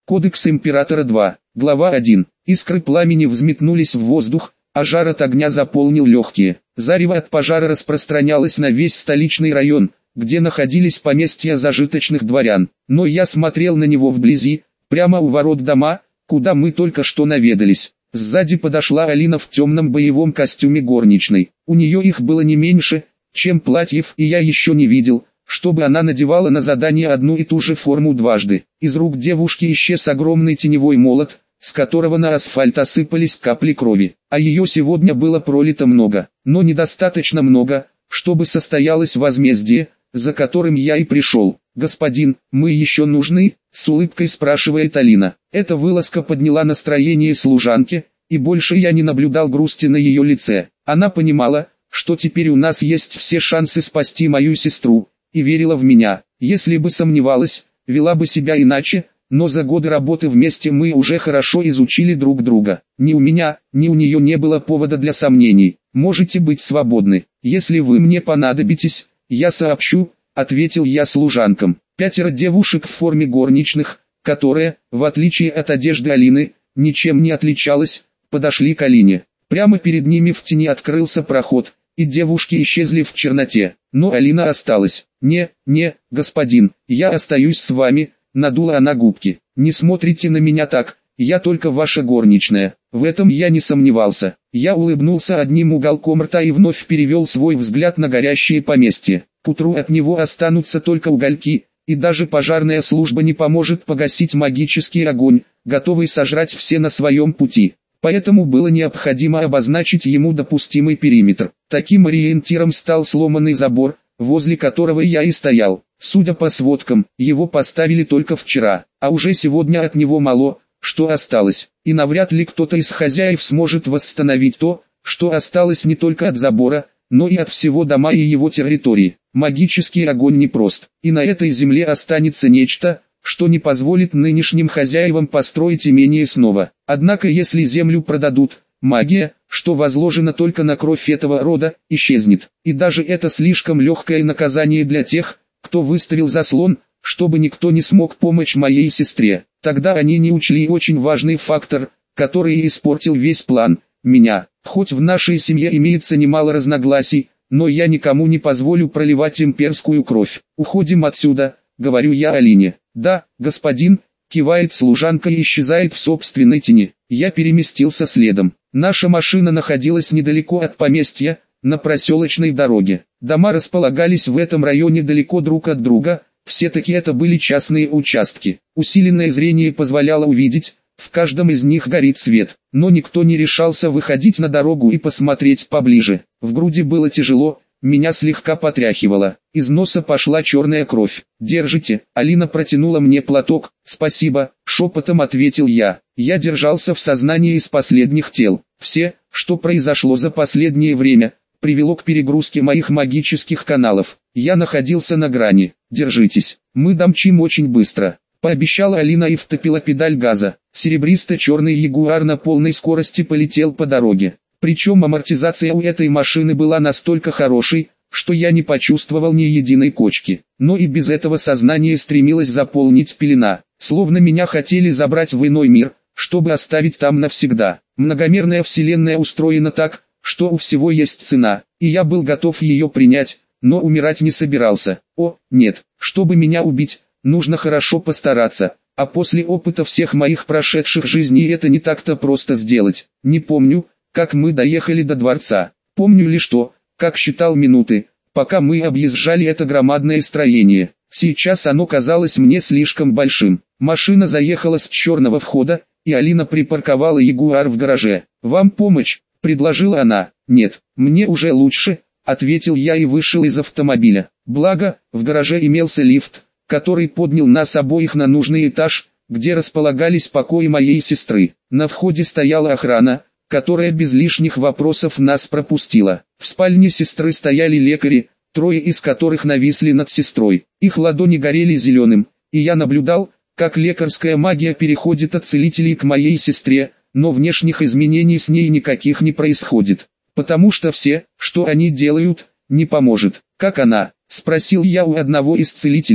Кодекс Императора 2. Глава 1. Искры пламени взметнулись в воздух, а жар от огня заполнил легкие. Зарево от пожара распространялось на весь столичный район, где находились поместья зажиточных дворян. Но я смотрел на него вблизи, прямо у ворот дома, куда мы только что наведались. Сзади подошла Алина в темном боевом костюме горничной. У нее их было не меньше, чем платьев, и я еще не видел, чтобы она надевала на задание одну и ту же форму дважды. Из рук девушки исчез огромный теневой молот, с которого на асфальт осыпались капли крови. А ее сегодня было пролито много, но недостаточно много, чтобы состоялось возмездие, за которым я и пришел. «Господин, мы еще нужны?» — с улыбкой спрашивает Алина. Эта вылазка подняла настроение служанки, и больше я не наблюдал грусти на ее лице. Она понимала, что теперь у нас есть все шансы спасти мою сестру, и верила в меня. Если бы сомневалась, вела бы себя иначе, но за годы работы вместе мы уже хорошо изучили друг друга. Ни у меня, ни у нее не было повода для сомнений. Можете быть свободны. Если вы мне понадобитесь, я сообщу, ответил я служанкам. 5 девушек в форме горничных, которые, в отличие от одежды Алины, ничем не отличалась, подошли к Алине. Прямо перед ними в тени открылся проход, и девушки исчезли в черноте. Но Алина осталась. «Не, господин, я остаюсь с вами», — надула она губки. «Не смотрите на меня так, я только ваша горничная». В этом я не сомневался. Я улыбнулся одним уголком рта и вновь перевел свой взгляд на горящее поместье. К утру от него останутся только угольки, и даже пожарная служба не поможет погасить магический огонь, готовый сожрать все на своем пути. Поэтому было необходимо обозначить ему допустимый периметр. Таким ориентиром стал сломанный забор, возле которого я и стоял. Судя по сводкам, его поставили только вчера, а уже сегодня от него мало, что осталось. И навряд ли кто-то из хозяев сможет восстановить то, что осталось не только от забора, но и от всего дома и его территории. Магический огонь непрост, и на этой земле останется нечто, что не позволит нынешним хозяевам построить имение снова. Однако если землю продадут, магия, что возложена только на кровь этого рода, исчезнет. И даже это слишком легкое наказание для тех, кто выставил заслон, чтобы никто не смог помочь моей сестре. Тогда они не учли очень важный фактор, который испортил весь план – меня. Хоть в нашей семье имеется немало разногласий, но я никому не позволю проливать имперскую кровь. Уходим отсюда, говорю я Алине. «Да, господин», кивает служанка и исчезает в собственной тени. Я переместился следом. Наша машина находилась недалеко от поместья, на проселочной дороге. Дома располагались в этом районе далеко друг от друга, все-таки это были частные участки. Усиленное зрение позволяло увидеть, в каждом из них горит свет, но никто не решался выходить на дорогу и посмотреть поближе. В груди было тяжело, меня слегка потряхивало, из носа пошла черная кровь. «Держите», Алина протянула мне платок. «Спасибо», шепотом ответил я. Я держался в сознании из последних тел. Все, что произошло за последнее время, привело к перегрузке моих магических каналов. Я находился на грани. «Держитесь, мы домчим очень быстро», пообещала Алина и втопила педаль газа. Серебристо-черный ягуар на полной скорости полетел по дороге. Причем амортизация у этой машины была настолько хорошей, что я не почувствовал ни единой кочки. Но и без этого сознание стремилось заполнить пелена. Словно меня хотели забрать в иной мир, чтобы оставить там навсегда. Многомерная вселенная устроена так, что у всего есть цена, и я был готов ее принять, но умирать не собирался. О, нет, чтобы меня убить, нужно хорошо постараться, а после опыта всех моих прошедших жизней это не так-то просто сделать. Не помню, как мы доехали до дворца. Помню лишь то, как считал минуты, пока мы объезжали это громадное строение. Сейчас оно казалось мне слишком большим. Машина заехала с черного входа, и Алина припарковала ягуар в гараже. «Вам помочь?» – предложила она. «Нет, мне уже лучше», – ответил я и вышел из автомобиля. Благо, в гараже имелся лифт, который поднял нас обоих на нужный этаж, где располагались покои моей сестры. На входе стояла охрана, которая без лишних вопросов нас пропустила. В спальне сестры стояли лекари, 3 из которых нависли над сестрой. Их ладони горели зеленым, и я наблюдал, как лекарская магия переходит от целителей к моей сестре, но внешних изменений с ней никаких не происходит. Потому что все, что они делают, не поможет. «Как она?» – спросил я у одного из целителей,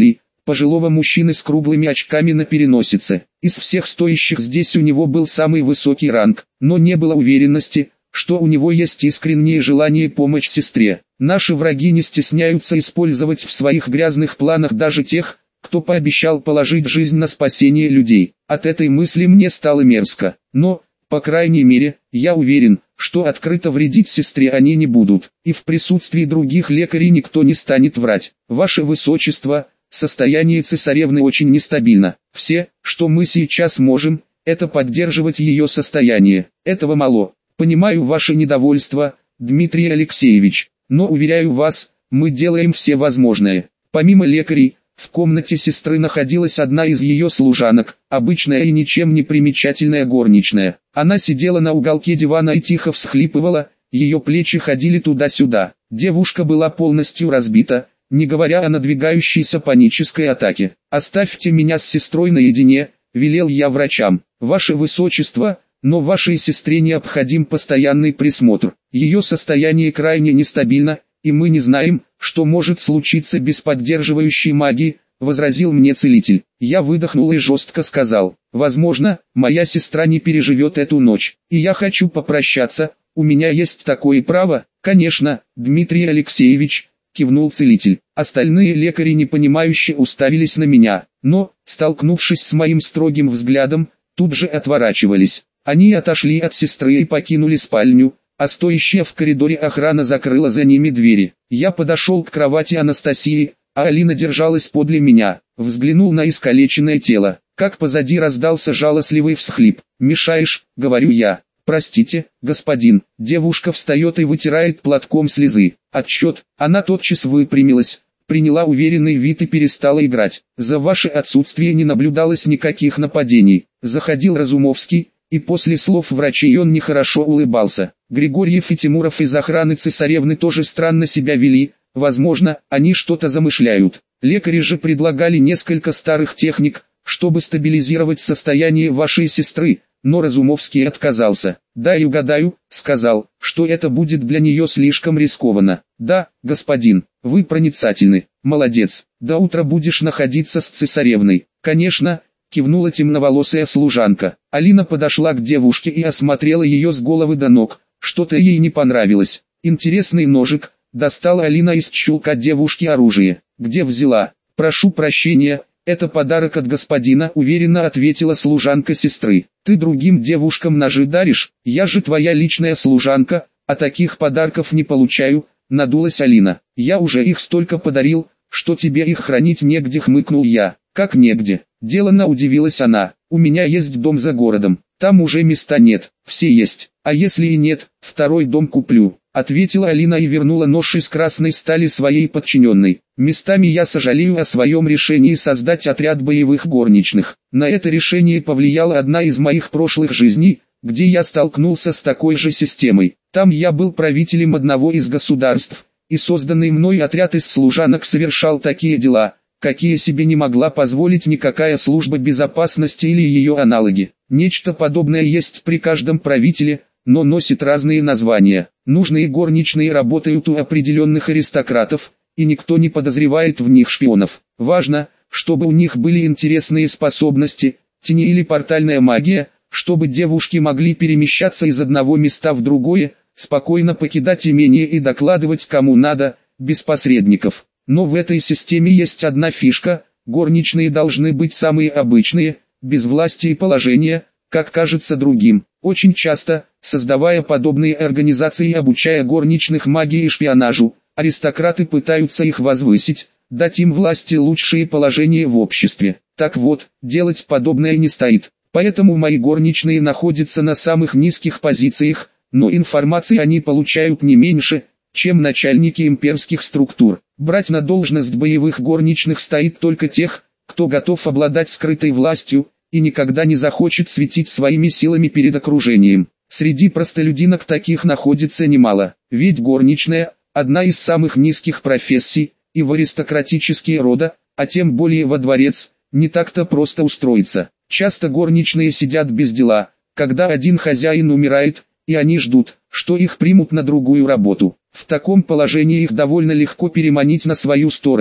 пожилого мужчины с круглыми очками на переносице. Из всех стоящих здесь у него был самый высокий ранг, но не было уверенности, что у него есть искреннее желание помочь сестре. Наши враги не стесняются использовать в своих грязных планах даже тех, кто пообещал положить жизнь на спасение людей. От этой мысли мне стало мерзко, но, по крайней мере, я уверен, что открыто вредить сестре они не будут, и в присутствии других лекарей никто не станет врать. Ваше Высочество, состояние цесаревны очень нестабильно. Все, что мы сейчас можем, это поддерживать ее состояние. Этого мало. Понимаю ваше недовольство, Дмитрий Алексеевич, но уверяю вас, мы делаем все возможное. Помимо лекарей, в комнате сестры находилась одна из ее служанок, обычная и ничем не примечательная горничная. Она сидела на уголке дивана и тихо всхлипывала, ее плечи ходили туда-сюда. Девушка была полностью разбита, не говоря о надвигающейся панической атаке. «Оставьте меня с сестрой наедине», — велел я врачам. «Ваше Высочество, но вашей сестре необходим постоянный присмотр. Ее состояние крайне нестабильно, и мы не знаем, что может случиться без поддерживающей магии», — возразил мне целитель. Я выдохнул и жестко сказал: «Возможно, моя сестра не переживет эту ночь, и я хочу попрощаться, у меня есть такое право». «Конечно, Дмитрий Алексеевич», — кивнул целитель. Остальные лекари непонимающе уставились на меня, но, столкнувшись с моим строгим взглядом, тут же отворачивались. Они отошли от сестры и покинули спальню, а стоящая в коридоре охрана закрыла за ними двери. Я подошел к кровати Анастасии, а Алина держалась подле меня, взглянул на искалеченное тело, как позади раздался жалостливый всхлип. «Мешаешь», — говорю я. «Простите, господин». Девушка встает и вытирает платком слезы. Отчет. Она тотчас выпрямилась, приняла уверенный вид и перестала играть. «За ваше отсутствие не наблюдалось никаких нападений». Заходил Разумовский, и после слов врачей он нехорошо улыбался. Григорьев и Тимуров из охраны цесаревны тоже странно себя вели, возможно, они что-то замышляют. Лекари же предлагали несколько старых техник, чтобы стабилизировать состояние вашей сестры, но Разумовский отказался. «Дай угадаю», — сказал, что это будет для нее слишком рискованно. «Да, господин, вы проницательны, молодец, до утра будешь находиться с цесаревной». «Конечно», — кивнула темноволосая служанка. Алина подошла к девушке и осмотрела ее с головы до ног, что-то ей не понравилось. «Интересный ножик», — достала Алина из чулка девушки оружие. «Где взяла?» «Прошу прощения, это подарок от господина», — уверенно ответила служанка сестры. «Ты другим девушкам ножи даришь? Я же твоя личная служанка, а таких подарков не получаю», — надулась Алина. «Я уже их столько подарил, что тебе их хранить негде», — хмыкнул я. «Как негде?» — деланно удивилась она. «У меня есть дом за городом, там уже места нет, все есть, а если и нет, второй дом куплю», — ответила Алина и вернула нож из красной стали своей подчиненной. «Местами я сожалею о своем решении создать отряд боевых горничных. На это решение повлияла одна из моих прошлых жизней, где я столкнулся с такой же системой. Там я был правителем одного из государств, и созданный мной отряд из служанок совершал такие дела, какие себе не могла позволить никакая служба безопасности или ее аналоги. Нечто подобное есть при каждом правителе, но носит разные названия. Нужные горничные работают у определенных аристократов, и никто не подозревает в них шпионов. Важно, чтобы у них были интересные способности, тени или портальная магия, чтобы девушки могли перемещаться из одного места в другое, спокойно покидать имение и докладывать кому надо, без посредников. Но в этой системе есть одна фишка: горничные должны быть самые обычные, без власти и положения, как кажется другим. Очень часто, создавая подобные организации и обучая горничных магии и шпионажу, аристократы пытаются их возвысить, дать им власть и лучшие положения в обществе. Так вот, делать подобное не стоит. Поэтому мои горничные находятся на самых низких позициях, но информации они получают не меньше, чем начальники имперских структур. Брать на должность боевых горничных стоит только тех, кто готов обладать скрытой властью, и никогда не захочет светить своими силами перед окружением. Среди простолюдинок таких находится немало, ведь горничная – одна из самых низких профессий, и в аристократические рода, а тем более во дворец, не так-то просто устроиться. Часто горничные сидят без дела, когда один хозяин умирает, и они ждут, что их примут на другую работу. В таком положении их довольно легко переманить на свою сторону,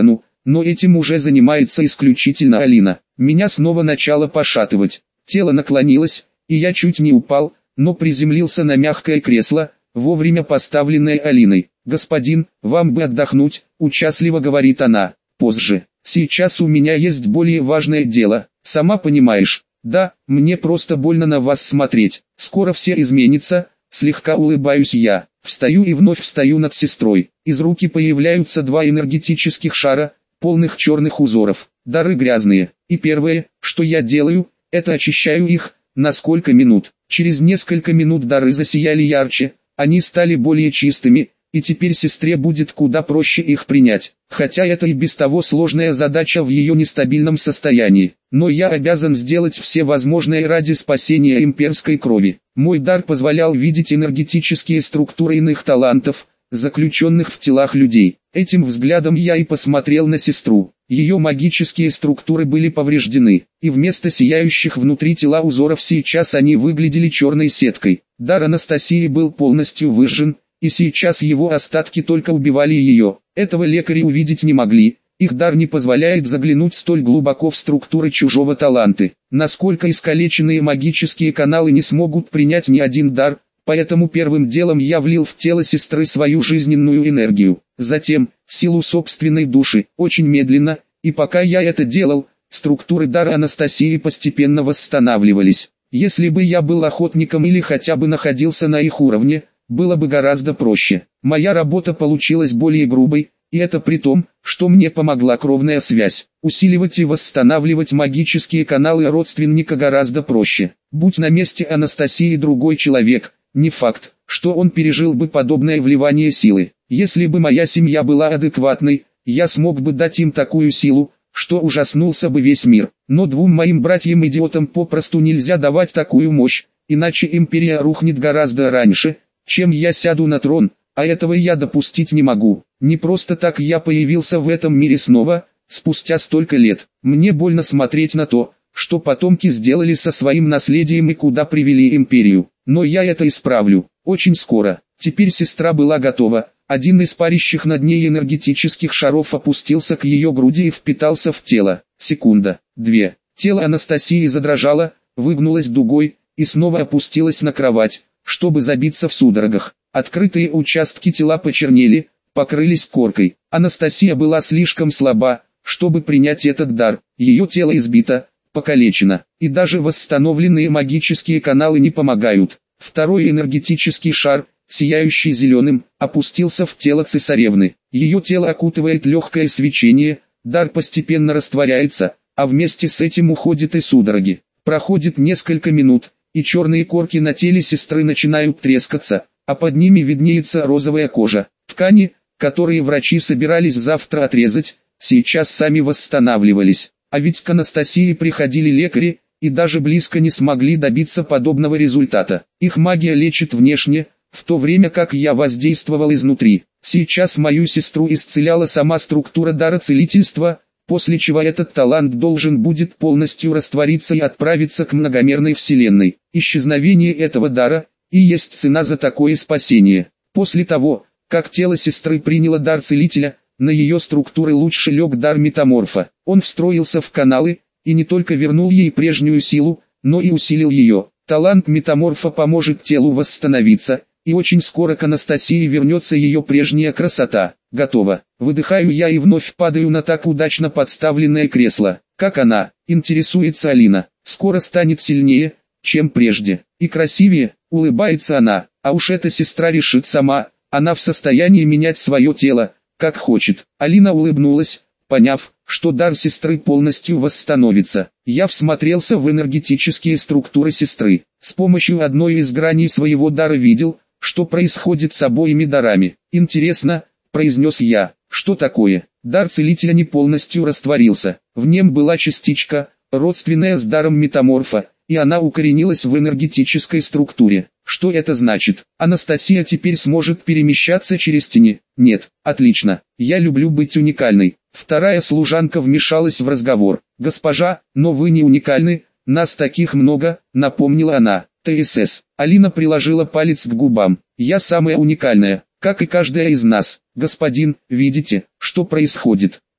но этим уже занимается исключительно Алина. Меня снова начало пошатывать, тело наклонилось, и я чуть не упал, но приземлился на мягкое кресло, вовремя поставленное Алиной. «Господин, вам бы отдохнуть», — участливо говорит она. «Позже. Сейчас у меня есть более важное дело, сама понимаешь». «Да, мне просто больно на вас смотреть. Скоро все изменится», — слегка улыбаюсь я. Встаю и вновь встаю над сестрой. Из руки появляются два энергетических шара, полных черных узоров. Дары грязные. И первое, что я делаю, это очищаю их. На сколько минут? Через несколько минут дары засияли ярче, они стали более чистыми, и теперь сестре будет куда проще их принять. Хотя это и без того сложная задача в ее нестабильном состоянии. Но я обязан сделать все возможное ради спасения имперской крови. Мой дар позволял видеть энергетические структуры иных талантов, заключенных в телах людей. Этим взглядом я и посмотрел на сестру. Ее магические структуры были повреждены, и вместо сияющих внутри тела узоров сейчас они выглядели черной сеткой. Дар Анастасии был полностью выжжен, и сейчас его остатки только убивали ее. Этого лекари увидеть не могли, их дар не позволяет заглянуть столь глубоко в структуры чужого таланта. Насколько искалеченные магические каналы не смогут принять ни один дар, поэтому первым делом я влил в тело сестры свою жизненную энергию. Затем, силу собственной души, очень медленно, и пока я это делал, структуры дара Анастасии постепенно восстанавливались. Если бы я был охотником или хотя бы находился на их уровне, было бы гораздо проще. Моя работа получилась более грубой, и это при том, что мне помогла кровная связь. Усиливать и восстанавливать магические каналы родственника гораздо проще. Будь на месте Анастасии другой человек, не факт, что он пережил бы подобное вливание силы. Если бы моя семья была адекватной, я смог бы дать им такую силу, что ужаснулся бы весь мир. Но двум моим братьям-идиотам попросту нельзя давать такую мощь, иначе империя рухнет гораздо раньше, чем я сяду на трон, а этого я допустить не могу. Не просто так я появился в этом мире снова, спустя столько лет. Мне больно смотреть на то, что потомки сделали со своим наследием и куда привели империю. Но я это исправлю, очень скоро. Теперь сестра была готова, один из парящих над ней энергетических шаров опустился к ее груди и впитался в тело. Секунда, две. Тело Анастасии задрожало, выгнулось дугой, и снова опустилось на кровать, чтобы забиться в судорогах. Открытые участки тела почернели, покрылись коркой. Анастасия была слишком слаба, чтобы принять этот дар. Ее тело избито, покалечено, и даже восстановленные магические каналы не помогают. Второй энергетический шар, сияющий зеленым, опустился в тело цесаревны. Ее тело окутывает легкое свечение, дар постепенно растворяется, а вместе с этим уходит и судороги. Проходит несколько минут, и черные корки на теле сестры начинают трескаться, а под ними виднеется розовая кожа. Ткани, которые врачи собирались завтра отрезать, сейчас сами восстанавливались. А ведь к Анастасии приходили лекари, и даже близко не смогли добиться подобного результата. Их магия лечит внешне, в то время как я воздействовал изнутри. Сейчас мою сестру исцеляла сама структура дара целительства, после чего этот талант должен будет полностью раствориться и отправиться к многомерной вселенной. Исчезновение этого дара и есть цена за такое спасение. После того, как тело сестры приняло дар целителя, на ее структуры лучше лег дар метаморфа. Он встроился в каналы, и не только вернул ей прежнюю силу, но и усилил ее. Талант метаморфа поможет телу восстановиться, и очень скоро к Анастасии вернется ее прежняя красота. Готово. Выдыхаю я и вновь падаю на так удачно подставленное кресло. Как она? Интересуется Алина. Скоро станет сильнее, чем прежде. И красивее, улыбается она. А уж эта сестра решит сама, она в состоянии менять свое тело, как хочет. Алина улыбнулась, поняв, что дар сестры полностью восстановится. Я всмотрелся в энергетические структуры сестры. С помощью одной из граней своего дара видел, что происходит с обоими дарами. Интересно, произнес я, что такое? Дар целителя не полностью растворился. В нем была частичка, родственная с даром метаморфа, и она укоренилась в энергетической структуре. Что это значит? Анастасия теперь сможет перемещаться через тени? Нет. Отлично. Я люблю быть уникальной. Вторая служанка вмешалась в разговор. Госпожа, но вы не уникальны, нас таких много, напомнила она. ТСС. Алина приложила палец к губам. Я самая уникальная, как и каждая из нас. Господин, видите, что происходит?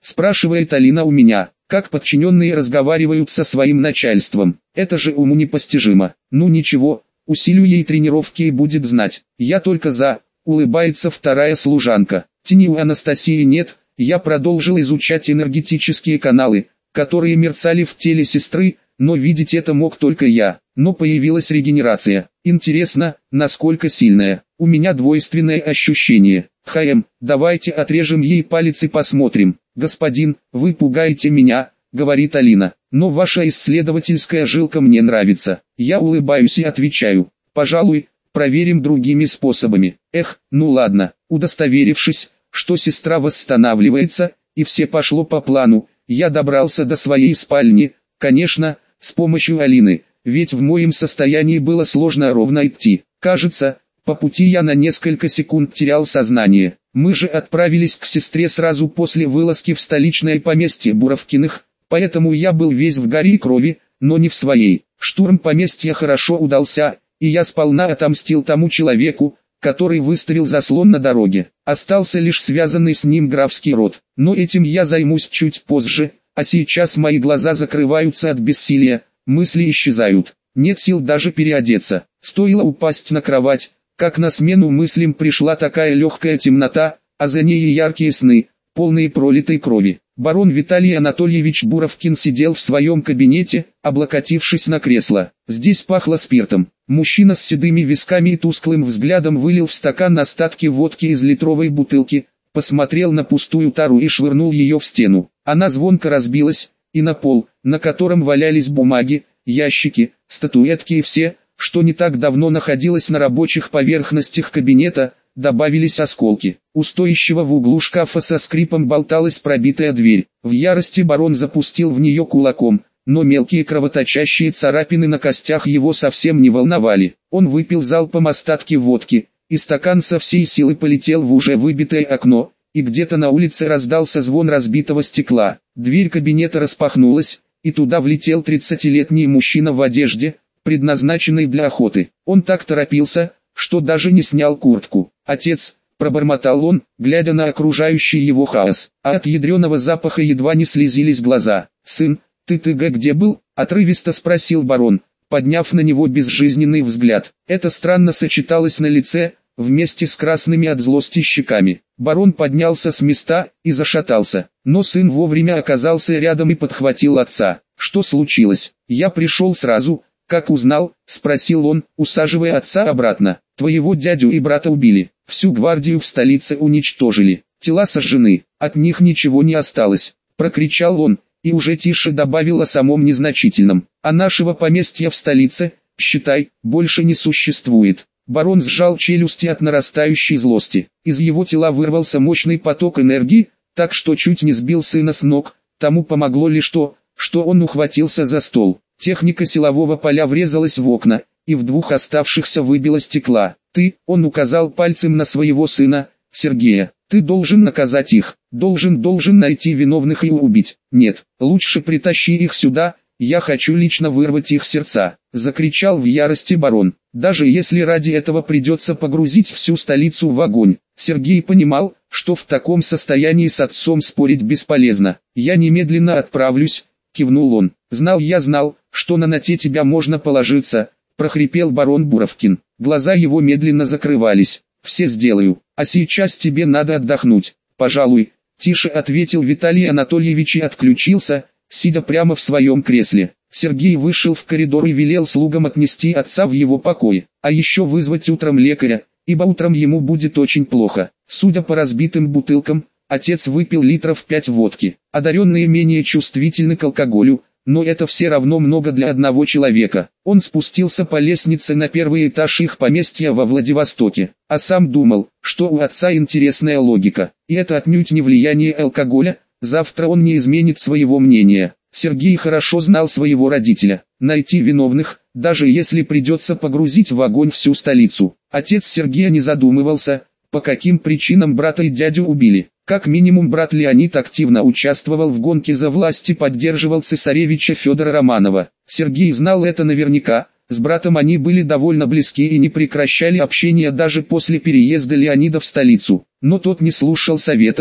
спрашивает Алина у меня, как подчиненные разговаривают со своим начальством. Это же уму непостижимо. Ну ничего, усилю ей тренировки и будет знать. Я только за, улыбается вторая служанка. Тени у Анастасии нет, я продолжил изучать энергетические каналы, которые мерцали в теле сестры, но видеть это мог только я. Но появилась регенерация. Интересно, насколько сильная. У меня двойственное ощущение. Давайте отрежем ей палец и посмотрим. Господин, вы пугаете меня, говорит Алина, но ваша исследовательская жилка мне нравится. Я улыбаюсь и отвечаю, пожалуй, проверим другими способами. Ну ладно. Удостоверившись, что сестра восстанавливается, и все пошло по плану, я добрался до своей спальни, конечно, с помощью Алины, ведь в моем состоянии было сложно ровно идти. Кажется, по пути я на несколько секунд терял сознание. Мы же отправились к сестре сразу после вылазки в столичное поместье Буровкиных, поэтому я был весь в гаре и крови, но не в своей. Штурм поместья хорошо удался, и я сполна отомстил тому человеку, который выставил заслон на дороге. Остался лишь связанный с ним графский род, но этим я займусь чуть позже, а сейчас мои глаза закрываются от бессилия, мысли исчезают. Нет сил даже переодеться. Стоило упасть на кровать, как на смену мыслям пришла такая легкая темнота, а за ней и яркие сны, полные пролитой крови. Барон Виталий Анатольевич Буровкин сидел в своем кабинете, облокотившись на кресло. Здесь пахло спиртом. Мужчина с седыми висками и тусклым взглядом вылил в стакан остатки водки из литровой бутылки, посмотрел на пустую тару и швырнул ее в стену. Она звонко разбилась, и на пол, на котором валялись бумаги, ящики, статуэтки и все, что не так давно находилось на рабочих поверхностях кабинета, добавились осколки. У стоящего в углу шкафа со скрипом болталась пробитая дверь. В ярости барон запустил в нее кулаком, но мелкие кровоточащие царапины на костях его совсем не волновали. Он выпил залпом остатки водки, и стакан со всей силы полетел в уже выбитое окно, и где-то на улице раздался звон разбитого стекла. Дверь кабинета распахнулась, и туда влетел 30-летний мужчина в одежде, предназначенной для охоты. Он так торопился, что даже не снял куртку. «Отец», — пробормотал он, глядя на окружающий его хаос, а от ядреного запаха едва не слезились глаза. «Сын, ты где был?» — отрывисто спросил барон, подняв на него безжизненный взгляд. Это странно сочеталось на лице, вместе с красными от злости щеками. Барон поднялся с места и зашатался, но сын вовремя оказался рядом и подхватил отца. «Что случилось?» «Я пришел сразу, как узнал», — спросил он, усаживая отца обратно. «Твоего дядю и брата убили, всю гвардию в столице уничтожили, тела сожжены, от них ничего не осталось», — прокричал он, и уже тише добавил о самом незначительном. «А нашего поместья в столице, считай, больше не существует». Барон сжал челюсти от нарастающей злости. Из его тела вырвался мощный поток энергии, так что чуть не сбил сына с ног. Тому помогло лишь то, что он ухватился за стол. Техника силового поля врезалась в окна, и в двух оставшихся выбило стекла. «Ты», — он указал пальцем на своего сына, Сергея, — «ты должен наказать их, должен найти виновных и убить. Нет, лучше притащи их сюда, я хочу лично вырвать их сердца», — закричал в ярости барон. Даже если ради этого придется погрузить всю столицу в огонь. Сергей понимал, что в таком состоянии с отцом спорить бесполезно. «Я немедленно отправлюсь», — кивнул он. Я знал, что на тебя можно положиться», — прохрипел барон Буровкин. Глаза его медленно закрывались. «Все сделаю, а сейчас тебе надо отдохнуть». «Пожалуй», — тише ответил Виталий Анатольевич и отключился, сидя прямо в своем кресле. Сергей вышел в коридор и велел слугам отнести отца в его покой, а еще вызвать утром лекаря, ибо утром ему будет очень плохо. Судя по разбитым бутылкам, отец выпил литров 5 водки. Одаренные менее чувствительны к алкоголю, но это все равно много для одного человека. Он спустился по лестнице на первый этаж их поместья во Владивостоке, а сам думал, что у отца интересная логика, и это отнюдь не влияние алкоголя. Завтра он не изменит своего мнения. Сергей хорошо знал своего родителя. Найти виновных, даже если придется погрузить в огонь всю столицу. Отец Сергея не задумывался, по каким причинам брата и дядю убили. Как минимум брат Леонид активно участвовал в гонке за власть и поддерживал цесаревича Федора Романова. Сергей знал это наверняка. С братом они были довольно близки и не прекращали общения даже после переезда Леонида в столицу. Но тот не слушал советов,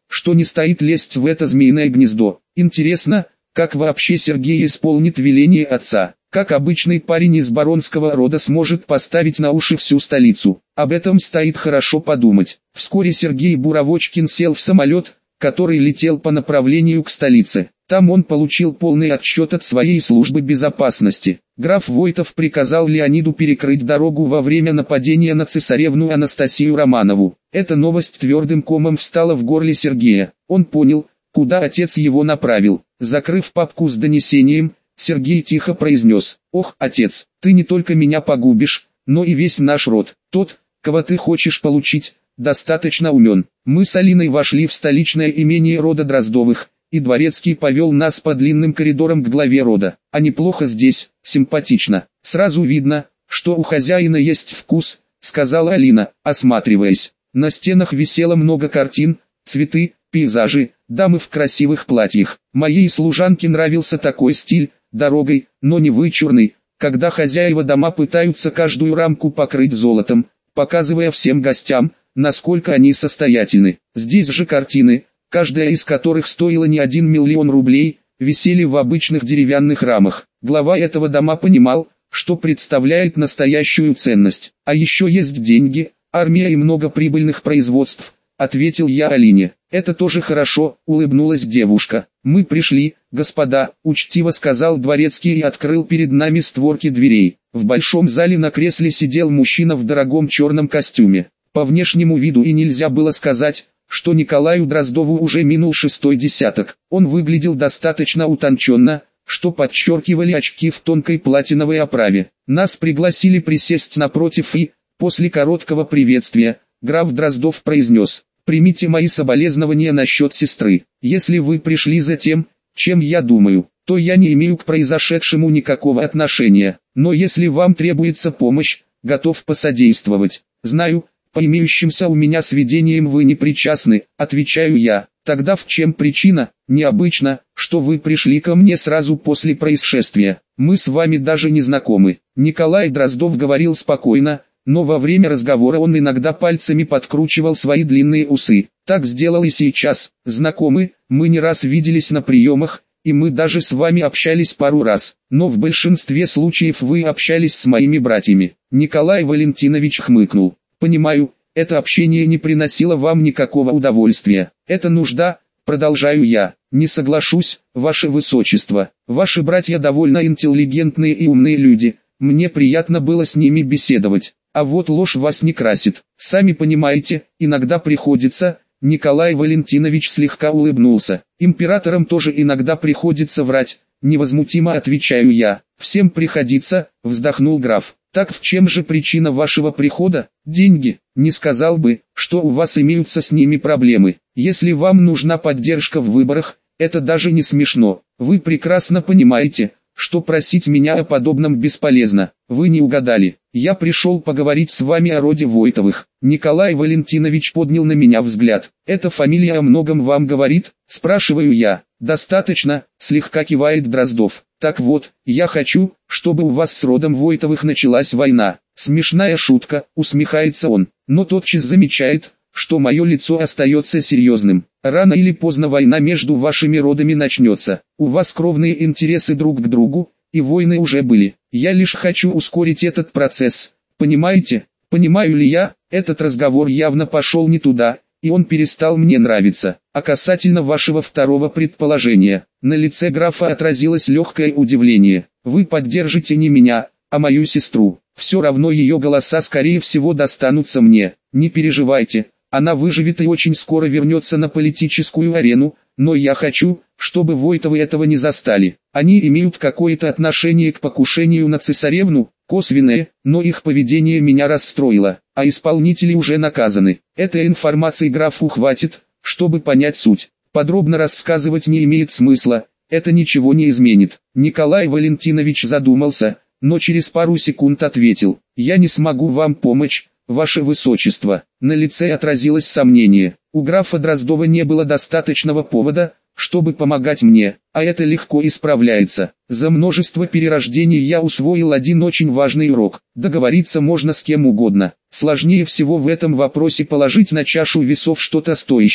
что не стоит лезть в это змеиное гнездо. Интересно, как вообще Сергей исполнит веление отца? Как обычный парень из баронского рода сможет поставить на уши всю столицу? Об этом стоит хорошо подумать. Вскоре Сергей Буровочкин сел в самолет, который летел по направлению к столице. Там он получил полный отчет от своей службы безопасности. Граф Войтов приказал Леониду перекрыть дорогу во время нападения на цесаревну Анастасию Романову. Эта новость твердым комом встала в горле Сергея. Он понял, куда отец его направил. Закрыв папку с донесением, Сергей тихо произнес: «Ох, отец, ты не только меня погубишь, но и весь наш род. Тот, кого ты хочешь получить, достаточно умен». Мы с Алиной вошли в столичное имение рода Дроздовых, и дворецкий повел нас по длинным коридорам к главе рода. А неплохо здесь, симпатично. Сразу видно, что у хозяина есть вкус, сказала Алина, осматриваясь. На стенах висело много картин, цветы, пейзажи, дамы в красивых платьях. Моей служанке нравился такой стиль, дорогой, но не вычурный, когда хозяева дома пытаются каждую рамку покрыть золотом, показывая всем гостям, насколько они состоятельны. Здесь же картины, каждая из которых стоила не 1 миллион рублей, висели в обычных деревянных рамах. Глава этого дома понимал, что представляет настоящую ценность. А еще есть деньги, армия и много прибыльных производств, ответил я Алине. Это тоже хорошо, улыбнулась девушка. Мы пришли, господа, учтиво сказал дворецкий и открыл перед нами створки дверей. В большом зале на кресле сидел мужчина в дорогом черном костюме. По внешнему виду и нельзя было сказать, что Николаю Дроздову уже минул 6-й десяток. Он выглядел достаточно утонченно, что подчеркивали очки в тонкой платиновой оправе. Нас пригласили присесть напротив и, после короткого приветствия, граф Дроздов произнес: «Примите мои соболезнования насчет сестры. Если вы пришли за тем, чем я думаю, то я не имею к произошедшему никакого отношения. Но если вам требуется помощь, готов посодействовать. Знаю, по имеющимся у меня сведениям вы не причастны», отвечаю я. «Тогда в чем причина? Необычно, что вы пришли ко мне сразу после происшествия. Мы с вами даже не знакомы». Николай Дроздов говорил спокойно, но во время разговора он иногда пальцами подкручивал свои длинные усы. Так сделал и сейчас. «Знакомы, мы не раз виделись на приемах, и мы даже с вами общались пару раз, но в большинстве случаев вы общались с моими братьями». Николай Валентинович хмыкнул. «Понимаю, это общение не приносило вам никакого удовольствия. Это нужда», продолжаю я. «Не соглашусь, ваше высочество. Ваши братья довольно интеллигентные и умные люди. Мне приятно было с ними беседовать. А вот ложь вас не красит. Сами понимаете, иногда приходится». Николай Валентинович слегка улыбнулся. «Императорам тоже иногда приходится врать», невозмутимо отвечаю я. «Всем приходится», вздохнул граф. «Так в чем же причина вашего прихода? Деньги? Не сказал бы, что у вас имеются с ними проблемы. Если вам нужна поддержка в выборах, это даже не смешно. Вы прекрасно понимаете, что просить меня о подобном бесполезно. Вы не угадали. Я пришел поговорить с вами о роде Войтовых». Николай Валентинович поднял на меня взгляд. «Эта фамилия о многом вам говорит?» спрашиваю я. «Достаточно», слегка кивает Дроздов. «Так вот, я хочу, чтобы у вас с родом Войтовых началась война». Смешная шутка, усмехается он, но тотчас замечает, что мое лицо остается серьезным. «Рано или поздно война между вашими родами начнется. У вас кровные интересы друг к другу, и войны уже были. Я лишь хочу ускорить этот процесс. Понимаете? Понимаю ли я?» Этот разговор явно пошел не туда, и он перестал мне нравиться. «А касательно вашего второго предположения», на лице графа отразилось легкое удивление. «Вы поддержите не меня, а мою сестру. Все равно ее голоса скорее всего достанутся мне. Не переживайте, она выживет и очень скоро вернется на политическую арену, но я хочу, чтобы Войтовы этого не застали. Они имеют какое-то отношение к покушению на цесаревну, косвенное, но их поведение меня расстроило, а исполнители уже наказаны. Этой информации графу хватит, чтобы понять суть. Подробно рассказывать не имеет смысла, это ничего не изменит». Николай Валентинович задумался, но через пару секунд ответил: «Я не смогу вам помочь, ваше высочество». На лице отразилось сомнение. У графа Дроздова не было достаточного повода, чтобы помогать мне, а это легко исправляется. За множество перерождений я усвоил один очень важный урок: договориться можно с кем угодно. Сложнее всего в этом вопросе положить на чашу весов что-то стоящее.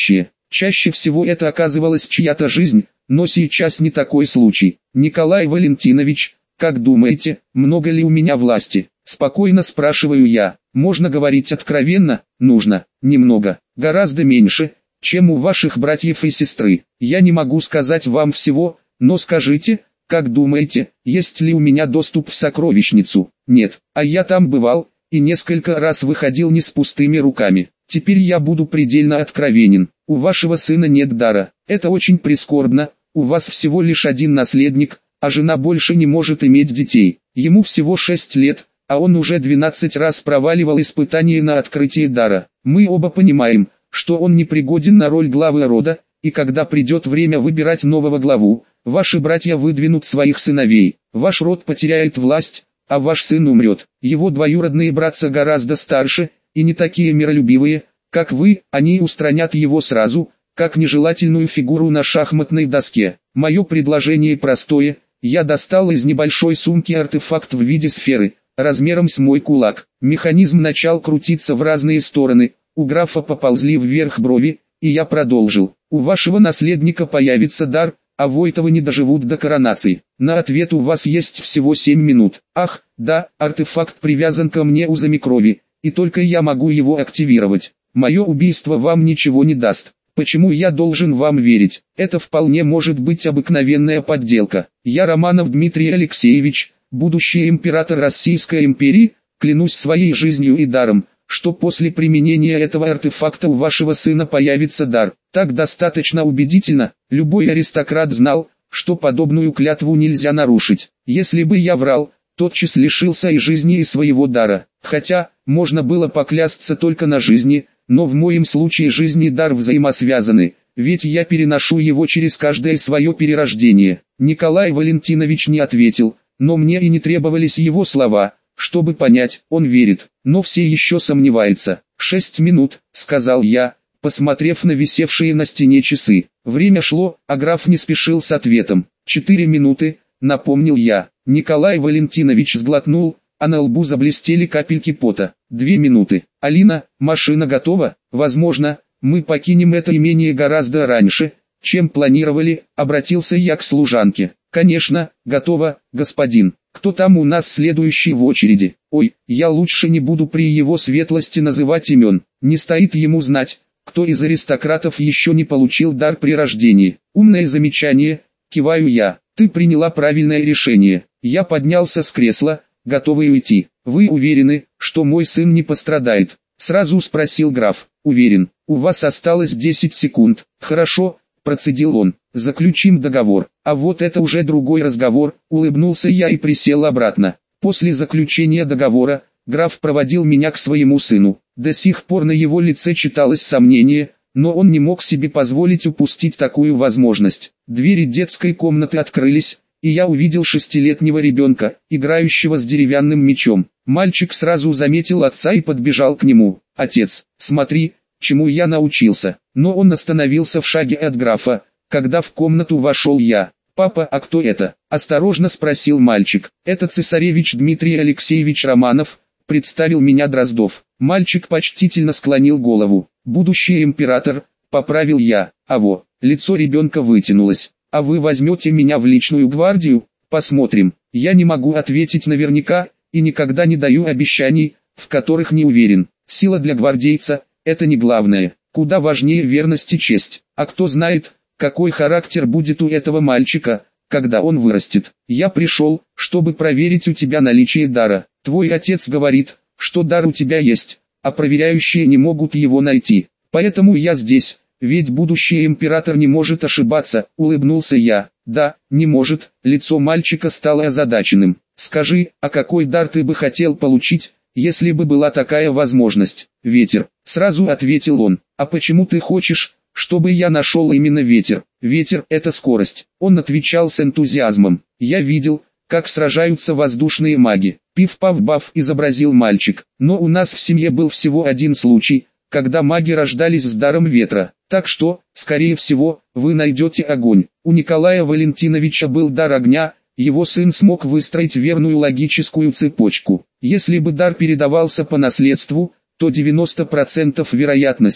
Чаще всего это оказывалась чья-то жизнь, но сейчас не такой случай. Николай Валентинович, как думаете, много ли у меня власти? Спокойно спрашиваю я. Можно говорить откровенно? Нужно. Немного. Гораздо меньше, чем у ваших братьев и сестры. Я не могу сказать вам всего, но скажите, как думаете, есть ли у меня доступ в сокровищницу? Нет. А я там бывал, и несколько раз выходил не с пустыми руками. Теперь я буду предельно откровенен. У вашего сына нет дара. Это очень прискорбно. У вас всего лишь один наследник, а жена больше не может иметь детей. Ему всего 6 лет, а он уже 12 раз проваливал испытания на открытие дара. Мы оба понимаем, что он не пригоден на роль главы рода, и когда придет время выбирать нового главу, ваши братья выдвинут своих сыновей. Ваш род потеряет власть, а ваш сын умрет. Его двоюродные братья гораздо старше, и не такие миролюбивые, как вы, они устранят его сразу, как нежелательную фигуру на шахматной доске. Мое предложение простое, я достал из небольшой сумки артефакт в виде сферы, размером с мой кулак. Механизм начал крутиться в разные стороны, у графа поползли вверх брови, и я продолжил. У вашего наследника появится дар, а Войтовы не доживут до коронации. На ответ у вас есть всего 7 минут. Ах, да, артефакт привязан ко мне узами крови, и только я могу его активировать. Мое убийство вам ничего не даст. Почему я должен вам верить? Это вполне может быть обыкновенная подделка. Я Романов Дмитрий Алексеевич, будущий император Российской империи, клянусь своей жизнью и даром, что после применения этого артефакта у вашего сына появится дар. Так достаточно убедительно, любой аристократ знал, что подобную клятву нельзя нарушить. Если бы я врал, тотчас лишился и жизни, и своего дара. Хотя, можно было поклясться только на жизни, но в моем случае жизнь и дар взаимосвязаны, ведь я переношу его через каждое свое перерождение. Николай Валентинович не ответил, но мне и не требовались его слова, чтобы понять, он верит, но все еще сомневается. 6 минут, сказал я, посмотрев на висевшие на стене часы. Время шло, а граф не спешил с ответом. 4 минуты, напомнил я. Николай Валентинович сглотнул, а на лбу заблестели капельки пота. 2 минуты. Алина, машина готова? Возможно, мы покинем это имение гораздо раньше, чем планировали, обратился я к служанке. Конечно, готово, господин. Кто там у нас следующий в очереди? Ой, я лучше не буду при его светлости называть имен. Не стоит ему знать, кто из аристократов еще не получил дар при рождении. Умное замечание, киваю я. Ты приняла правильное решение. Я поднялся с кресла, готовый уйти. Вы уверены, что мой сын не пострадает? Сразу спросил граф. Уверен. У вас осталось 10 секунд. Хорошо, процедил он. Заключим договор. А вот это уже другой разговор, улыбнулся я и присел обратно. После заключения договора, граф проводил меня к своему сыну. До сих пор на его лице читалось сомнение, но он не мог себе позволить упустить такую возможность. Двери детской комнаты открылись, и я увидел 6-летнего ребенка, играющего с деревянным мечом. Мальчик сразу заметил отца и подбежал к нему. «Отец, смотри, чему я научился». Но он остановился в шаге от графа, когда в комнату вошел я. «Папа, а кто это?» – осторожно спросил мальчик. «Это цесаревич Дмитрий Алексеевич Романов», – представил меня Дроздов. Мальчик почтительно склонил голову. «Будущий император», – поправил я. «Аво». Лицо ребенка вытянулось. «А вы возьмете меня в личную гвардию? Посмотрим». Я не могу ответить наверняка, и никогда не даю обещаний, в которых не уверен. Сила для гвардейца – это не главное. Куда важнее верность и честь. А кто знает, какой характер будет у этого мальчика, когда он вырастет. Я пришел, чтобы проверить у тебя наличие дара. Твой отец говорит, что дар у тебя есть, а проверяющие не могут его найти. Поэтому я здесь, ведь будущий император не может ошибаться, улыбнулся я. Да, не может, лицо мальчика стало озадаченным. Скажи, а какой дар ты бы хотел получить, если бы была такая возможность? Ветер, сразу ответил он. А почему ты хочешь, чтобы я нашел именно ветер? Ветер – это скорость. Он отвечал с энтузиазмом. Я видел, как сражаются воздушные маги. Пиф-паф-баф, изобразил мальчик. Но у нас в семье был всего один случай, когда маги рождались с даром ветра. Так что, скорее всего, вы найдете огонь. У Николая Валентиновича был дар огня, его сын смог выстроить верную логическую цепочку. Если бы дар передавался по наследству, то 90% вероятности,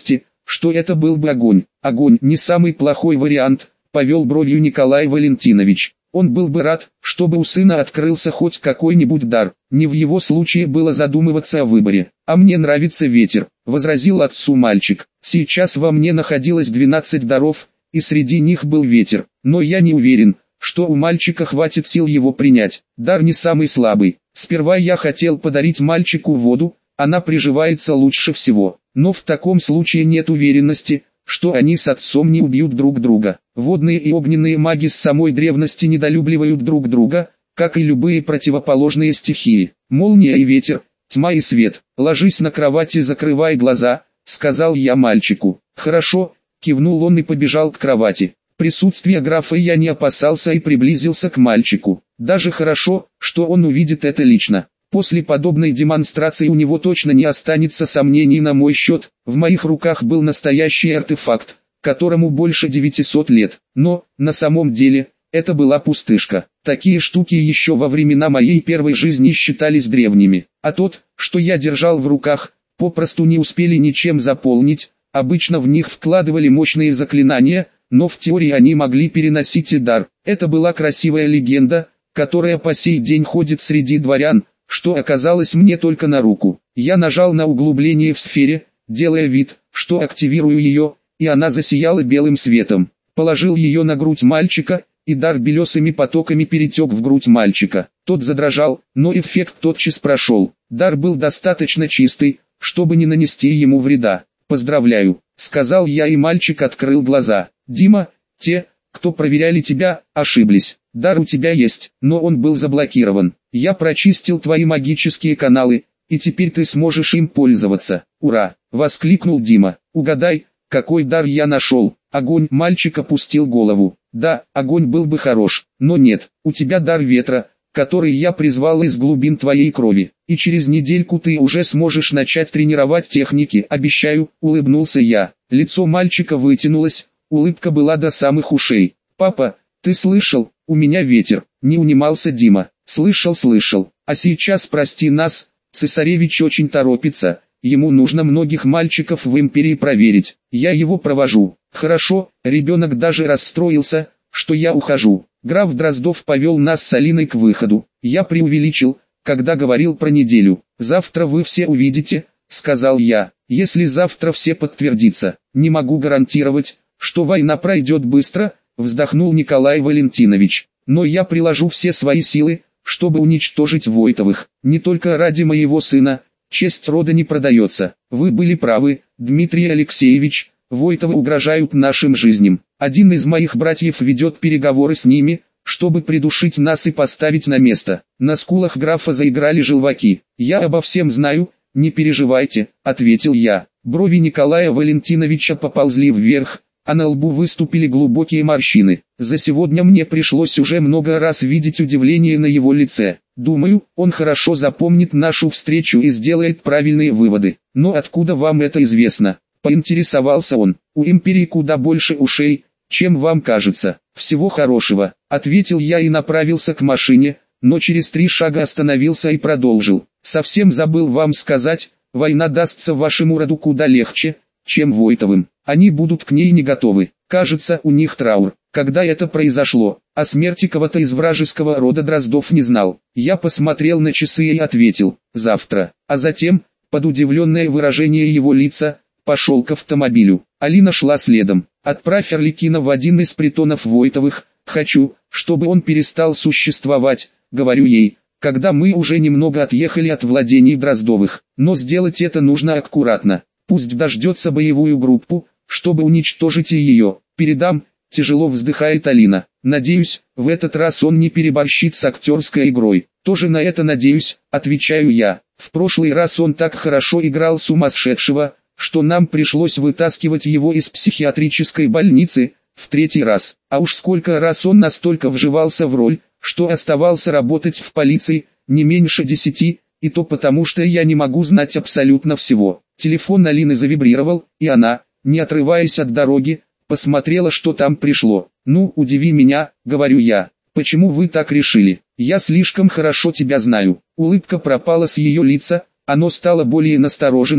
что это был бы огонь. Огонь не самый плохой вариант, повел бровью Николай Валентинович. Он был бы рад, чтобы у сына открылся хоть какой-нибудь дар. Не в его случае было задумываться о выборе. «А мне нравится ветер», — возразил отцу мальчик. «Сейчас во мне находилось 12 даров, и среди них был ветер. Но я не уверен, что у мальчика хватит сил его принять. Дар не самый слабый. Сперва я хотел подарить мальчику воду, она приживается лучше всего. Но в таком случае нет уверенности, что они с отцом не убьют друг друга. Водные и огненные маги с самой древности недолюбливают друг друга, как и любые противоположные стихии. Молния и ветер, тьма и свет. Ложись на кровать и закрывай глаза, сказал я мальчику. Хорошо, кивнул он и побежал к кровати. Присутствия графа я не опасался и приблизился к мальчику. Даже хорошо, что он увидит это лично. После подобной демонстрации у него точно не останется сомнений на мой счет. В моих руках был настоящий артефакт, которому больше 900 лет. Но, на самом деле, это была пустышка. Такие штуки еще во времена моей первой жизни считались древними. А тот, что я держал в руках, попросту не успели ничем заполнить. Обычно в них вкладывали мощные заклинания, но в теории они могли переносить и дар. Это была красивая легенда, которая по сей день ходит среди дворян, что оказалось мне только на руку. Я нажал на углубление в сфере, делая вид, что активирую ее, и она засияла белым светом. Положил ее на грудь мальчика, и дар белесыми потоками перетек в грудь мальчика. Тот задрожал, но эффект тотчас прошел. Дар был достаточно чистый, чтобы не нанести ему вреда. «Поздравляю», — сказал я, и мальчик открыл глаза. «Дима, те, кто проверяли тебя, ошиблись. Дар у тебя есть, но он был заблокирован. Я прочистил твои магические каналы, и теперь ты сможешь им пользоваться. Ура!» — воскликнул Дима. «Угадай, какой дар я нашел?» «Огонь!» — мальчик опустил голову. «Да, огонь был бы хорош, но нет, у тебя дар ветра, который я призвал из глубин твоей крови, и через недельку ты уже сможешь начать тренировать техники, обещаю», — улыбнулся я. Лицо мальчика вытянулось, улыбка была до самых ушей. «Папа, ты слышал, у меня ветер», — не унимался Дима. «Слышал, а сейчас прости нас, цесаревич очень торопится, ему нужно многих мальчиков в империи проверить, я его провожу». «Хорошо», ребенок даже расстроился, что я ухожу. Граф Дроздов повел нас с Алиной к выходу. Я преувеличил, когда говорил про неделю. «Завтра вы все увидите», — сказал я. «Если завтра все подтвердится, не могу гарантировать, что война пройдет быстро», — вздохнул Николай Валентинович. «Но я приложу все свои силы, чтобы уничтожить Войтовых. Не только ради моего сына, честь рода не продается. Вы были правы, Дмитрий Алексеевич, Войтовы угрожают нашим жизням. Один из моих братьев ведет переговоры с ними, чтобы придушить нас и поставить на место». На скулах графа заиграли желваки. «Я обо всем знаю, не переживайте», — ответил я. Брови Николая Валентиновича поползли вверх, а на лбу выступили глубокие морщины. За сегодня мне пришлось уже много раз видеть удивление на его лице. Думаю, он хорошо запомнит нашу встречу и сделает правильные выводы. «Но откуда вам это известно?» — поинтересовался он. «У империи куда больше ушей, чем вам кажется». «Всего хорошего», — ответил я и направился к машине, но через 3 шага остановился и продолжил. «Совсем забыл вам сказать, война дастся вашему роду куда легче, чем Войтовым. Они будут к ней не готовы. Кажется, у них траур. Когда это произошло, о смерти кого-то из вражеского рода Дроздов не знал». Я посмотрел на часы и ответил: «Завтра». А затем, под удивленное выражение его лица, пошел к автомобилю. Алина шла следом. «Отправь Арлекина в один из притонов Войтовых. Хочу, чтобы он перестал существовать», — говорю ей, когда мы уже немного отъехали от владений Дроздовых. «Но сделать это нужно аккуратно. Пусть дождется боевую группу, чтобы уничтожить и ее. Передам», — тяжело вздыхает Алина. «Надеюсь, в этот раз он не переборщит с актерской игрой». «Тоже на это надеюсь», — отвечаю я. «В прошлый раз он так хорошо играл сумасшедшего, что нам пришлось вытаскивать его из психиатрической больницы в 3-й раз. А уж сколько раз он настолько вживался в роль, что оставался работать в полиции, не меньше 10, и то потому, что я не могу знать абсолютно всего». Телефон Алины завибрировал, и она, не отрываясь от дороги, посмотрела, что там пришло. «Ну, удиви меня», — говорю я. «Почему вы так решили? Я слишком хорошо тебя знаю». Улыбка пропала с ее лица, оно стало более настороженным,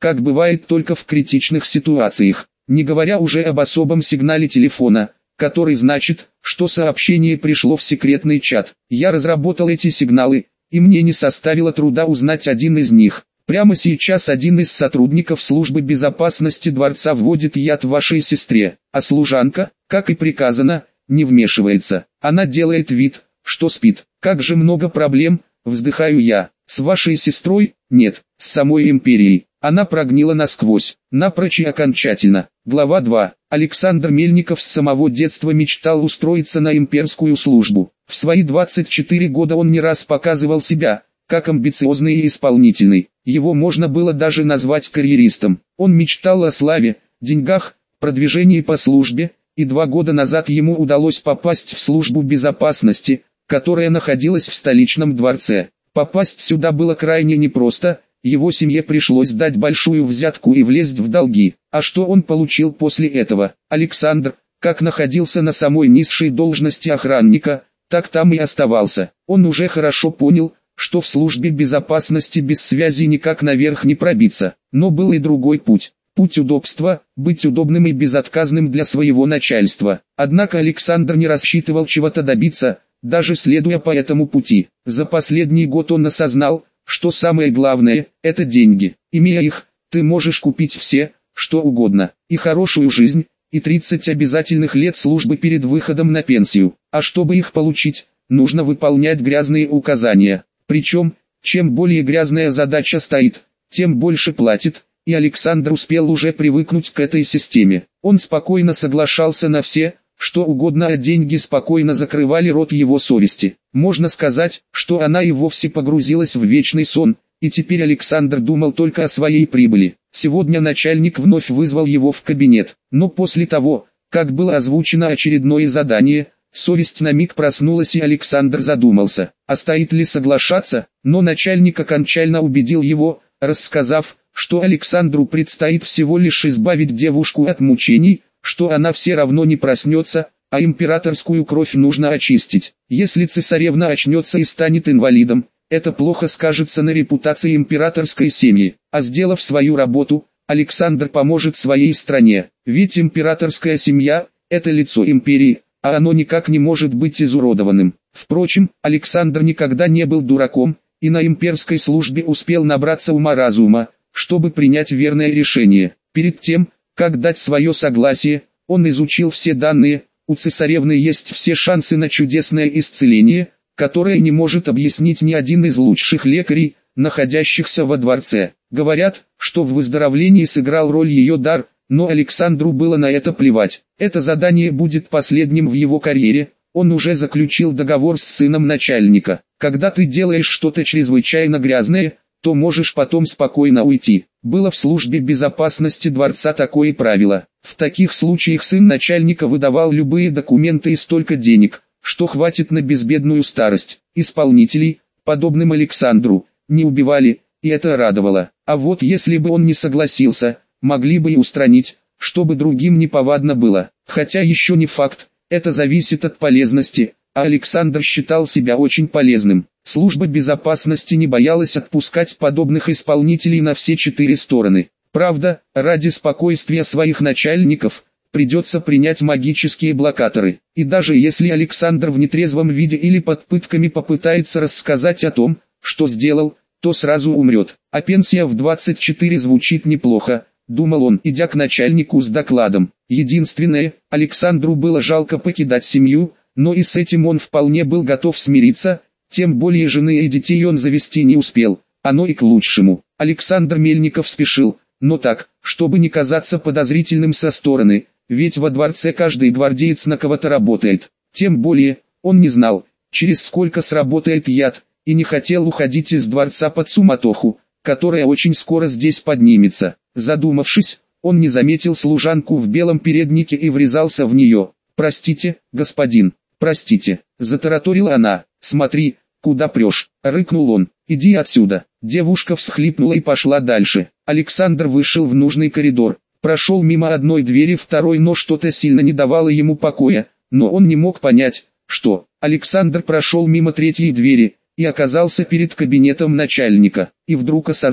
как бывает только в критичных ситуациях, не говоря уже об особом сигнале телефона, который значит, что сообщение пришло в секретный чат. Я разработал эти сигналы, и мне не составило труда узнать один из них. Прямо сейчас один из сотрудников службы безопасности дворца вводит яд вашей сестре, а служанка, как и приказано, не вмешивается. Она делает вид, что спит. Как же много проблем, вздыхаю я. С вашей сестрой? Нет, с самой империей. Она прогнила насквозь, напрочь и окончательно. Глава 2. Александр Мельников с самого детства мечтал устроиться на имперскую службу. В свои 24 года он не раз показывал себя, как амбициозный и исполнительный. Его можно было даже назвать карьеристом. Он мечтал о славе, деньгах, продвижении по службе, и 2 года назад ему удалось попасть в службу безопасности, которая находилась в столичном дворце. Попасть сюда было крайне непросто, его семье пришлось дать большую взятку и влезть в долги. А что он получил после этого? Александр, как находился на самой низшей должности охранника, так там и оставался. Он уже хорошо понял, что в службе безопасности без связи никак наверх не пробиться. Но был и другой путь. Путь удобства, быть удобным и безотказным для своего начальства. Однако Александр не рассчитывал чего-то добиться, даже следуя по этому пути. За последний год он осознал, что самое главное – это деньги. Имея их, ты можешь купить все, что угодно, и хорошую жизнь, и 30 обязательных лет службы перед выходом на пенсию. А чтобы их получить, нужно выполнять грязные указания. Причем, чем более грязная задача стоит, тем больше платит, и Александр успел уже привыкнуть к этой системе. Он спокойно соглашался на все, что угодно, а деньги спокойно закрывали рот его совести. Можно сказать, что она и вовсе погрузилась в вечный сон, и теперь Александр думал только о своей прибыли. Сегодня начальник вновь вызвал его в кабинет, но после того, как было озвучено очередное задание, совесть на миг проснулась, и Александр задумался, а стоит ли соглашаться, но начальник окончательно убедил его, рассказав, что Александру предстоит всего лишь избавить девушку от мучений, что она все равно не проснется, а императорскую кровь нужно очистить. Если цесаревна очнется и станет инвалидом, это плохо скажется на репутации императорской семьи, а сделав свою работу, Александр поможет своей стране, ведь императорская семья – это лицо империи, а оно никак не может быть изуродованным. Впрочем, Александр никогда не был дураком, и на имперской службе успел набраться ума-разума, чтобы принять верное решение. Перед тем, как дать свое согласие, он изучил все данные, у цесаревны есть все шансы на чудесное исцеление, которое не может объяснить ни один из лучших лекарей, находящихся во дворце. Говорят, что в выздоровлении сыграл роль ее дар, но Александру было на это плевать. Это задание будет последним в его карьере, он уже заключил договор с сыном начальника. Когда ты делаешь что-то чрезвычайно грязное, то можешь потом спокойно уйти. Было в службе безопасности дворца такое правило. В таких случаях сын начальника выдавал любые документы и столько денег, что хватит на безбедную старость. Исполнителей, подобным Александру, не убивали, и это радовало. А вот если бы он не согласился, могли бы и устранить, чтобы другим неповадно было. Хотя еще не факт, это зависит от полезности, а Александр считал себя очень полезным. Служба безопасности не боялась отпускать подобных исполнителей на все 4 стороны. Правда, ради спокойствия своих начальников, придется принять магические блокаторы. И даже если Александр в нетрезвом виде или под пытками попытается рассказать о том, что сделал, то сразу умрет. А пенсия в 24 звучит неплохо, думал он, идя к начальнику с докладом. Единственное, Александру было жалко покидать семью, но и с этим он вполне был готов смириться, тем более жены и детей он завести не успел, оно и к лучшему. Александр Мельников спешил, но так, чтобы не казаться подозрительным со стороны, ведь во дворце каждый гвардеец на кого-то работает. Тем более, он не знал, через сколько сработает яд, и не хотел уходить из дворца под суматоху, которая очень скоро здесь поднимется. Задумавшись, он не заметил служанку в белом переднике и врезался в нее. «Простите, господин, простите», — затараторила она. «Смотри, куда прешь», — рыкнул он. «Иди отсюда». Девушка всхлипнула и пошла дальше. Александр вышел в нужный коридор, прошел мимо одной двери второй, но что-то сильно не давало ему покоя, но он не мог понять, что. Александр прошел мимо третьей двери и оказался перед кабинетом начальника, и вдруг осознал,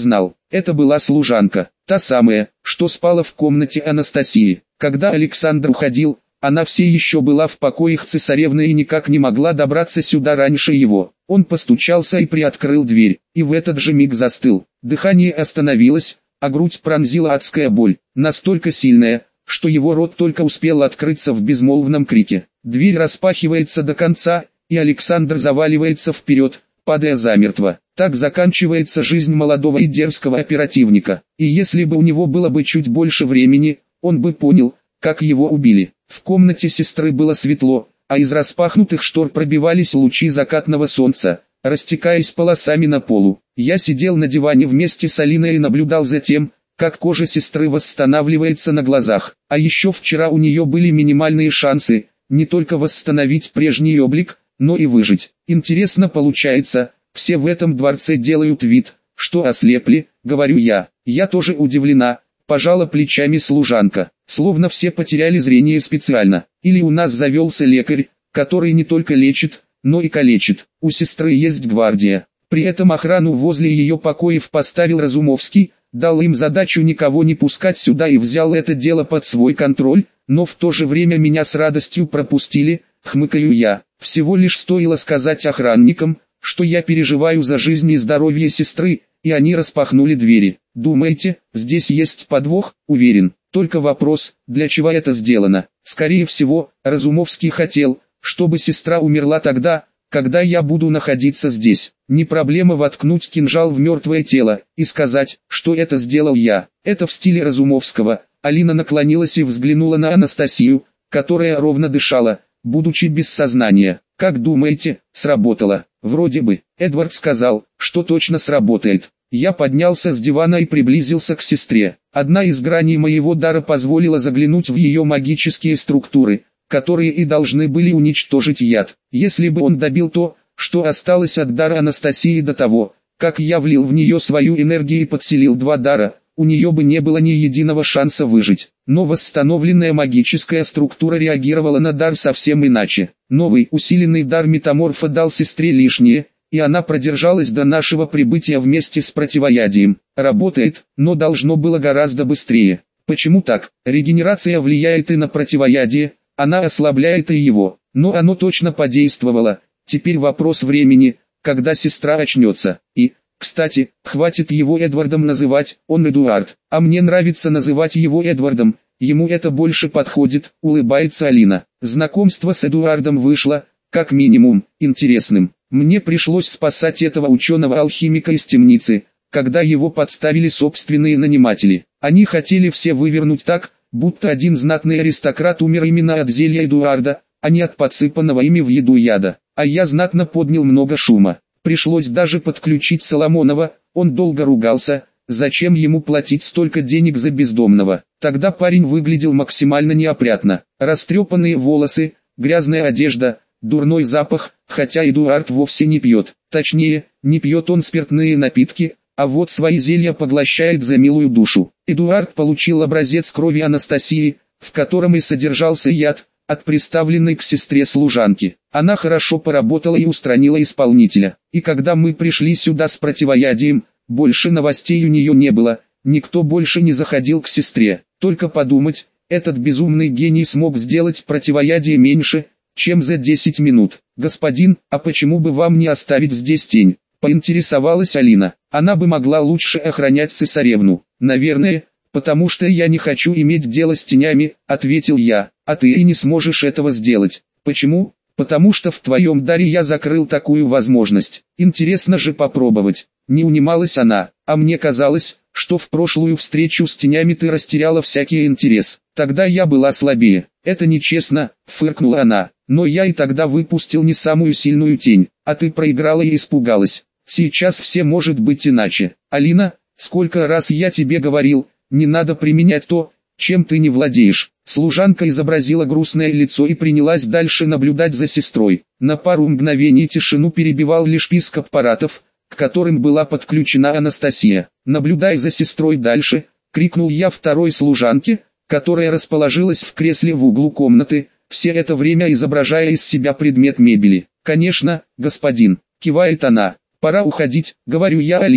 Это была служанка, та самая, что спала в комнате Анастасии. Когда Александр уходил, она все еще была в покоях цесаревны и никак не могла добраться сюда раньше его. Он постучался и приоткрыл дверь, и в этот же миг застыл. Дыхание остановилось, а грудь пронзила адская боль, настолько сильная, что его рот только успел открыться в безмолвном крике. Дверь распахивается до конца, и Александр заваливается вперед, падая замертво. Так заканчивается жизнь молодого и дерзкого оперативника. И если бы у него было бы чуть больше времени, он бы понял, как его убили. В комнате сестры было светло, а из распахнутых штор пробивались лучи закатного солнца, растекаясь полосами на полу. Я сидел на диване вместе с Алиной и наблюдал за тем, как кожа сестры восстанавливается на глазах. А еще вчера у нее были минимальные шансы, не только восстановить прежний облик, но и выжить. Интересно получается, все в этом дворце делают вид, что ослепли, говорю я. Я тоже удивлена, пожала плечами служанка. Словно все потеряли зрение специально. Или у нас завелся лекарь, который не только лечит, но и калечит. У сестры есть гвардия. При этом охрану возле ее покоев поставил Разумовский, дал им задачу никого не пускать сюда и взял это дело под свой контроль, но в то же время меня с радостью пропустили, хмыкаю я. Всего лишь стоило сказать охранникам, что я переживаю за жизнь и здоровье сестры, и они распахнули двери. Думаете, здесь есть подвох? Уверен. Только вопрос, для чего это сделано? Скорее всего, Разумовский хотел, чтобы сестра умерла тогда, когда я буду находиться здесь. Не проблема воткнуть кинжал в мертвое тело и сказать, что это сделал я. Это в стиле Разумовского. Алина наклонилась и взглянула на Анастасию, которая ровно дышала, будучи без сознания. Как думаете, сработало? Вроде бы. Эдвард сказал, что точно сработает. Я поднялся с дивана и приблизился к сестре. Одна из граней моего дара позволила заглянуть в ее магические структуры, которые и должны были уничтожить яд. Если бы он добил то, что осталось от дара Анастасии до того, как я влил в нее свою энергию и подселил два дара, у нее бы не было ни единого шанса выжить. Но восстановленная магическая структура реагировала на дар совсем иначе. Новый усиленный дар метаморфа дал сестре лишнее, и она продержалась до нашего прибытия вместе с противоядием. Работает, но должно было гораздо быстрее. Почему так? Регенерация влияет и на противоядие, она ослабляет и его. Но оно точно подействовало. Теперь вопрос времени, когда сестра очнется. И, кстати, хватит его Эдвардом называть, он Эдуард. А мне нравится называть его Эдвардом, ему это больше подходит, улыбается Алина. Знакомство с Эдуардом вышло, как минимум, интересным. Мне пришлось спасать этого ученого-алхимика из темницы, когда его подставили собственные наниматели. Они хотели все вывернуть так, будто один знатный аристократ умер именно от зелья Эдуарда, а не от подсыпанного ими в еду яда. А я знатно поднял много шума. Пришлось даже подключить Соломонова, он долго ругался, зачем ему платить столько денег за бездомного. Тогда парень выглядел максимально неопрятно. Растрепанные волосы, грязная одежда, дурной запах, хотя Эдуард вовсе не пьет. Точнее, не пьет он спиртные напитки, а вот свои зелья поглощает за милую душу. Эдуард получил образец крови Анастасии, в котором и содержался яд, от приставленной к сестре служанки. Она хорошо поработала и устранила исполнителя. И когда мы пришли сюда с противоядием, больше новостей у нее не было, никто больше не заходил к сестре. Только подумать, этот безумный гений смог сделать противоядие меньше, чем за 10 минут. «Господин, а почему бы вам не оставить здесь тень?» — поинтересовалась Алина. «Она бы могла лучше охранять цесаревну». «Наверное, потому что я не хочу иметь дело с тенями», — ответил я. «А ты и не сможешь этого сделать». «Почему?» «Потому что в твоем даре я закрыл такую возможность. Интересно же попробовать». Не унималась она. «А мне казалось, что в прошлую встречу с тенями ты растеряла всякий интерес. Тогда я была слабее». «Это нечестно», — фыркнула она. «Но я и тогда выпустил не самую сильную тень, а ты проиграла и испугалась. Сейчас все может быть иначе. Алина, сколько раз я тебе говорил, не надо применять то, чем ты не владеешь». Служанка изобразила грустное лицо и принялась дальше наблюдать за сестрой. На пару мгновений тишину перебивал лишь писк аппаратов, к которым была подключена Анастасия. «Наблюдай за сестрой дальше», — крикнул я второй служанке, которая расположилась в кресле в углу комнаты, все это время изображая из себя предмет мебели. «Конечно, господин», — кивает она. «Пора уходить», — говорю я Алине,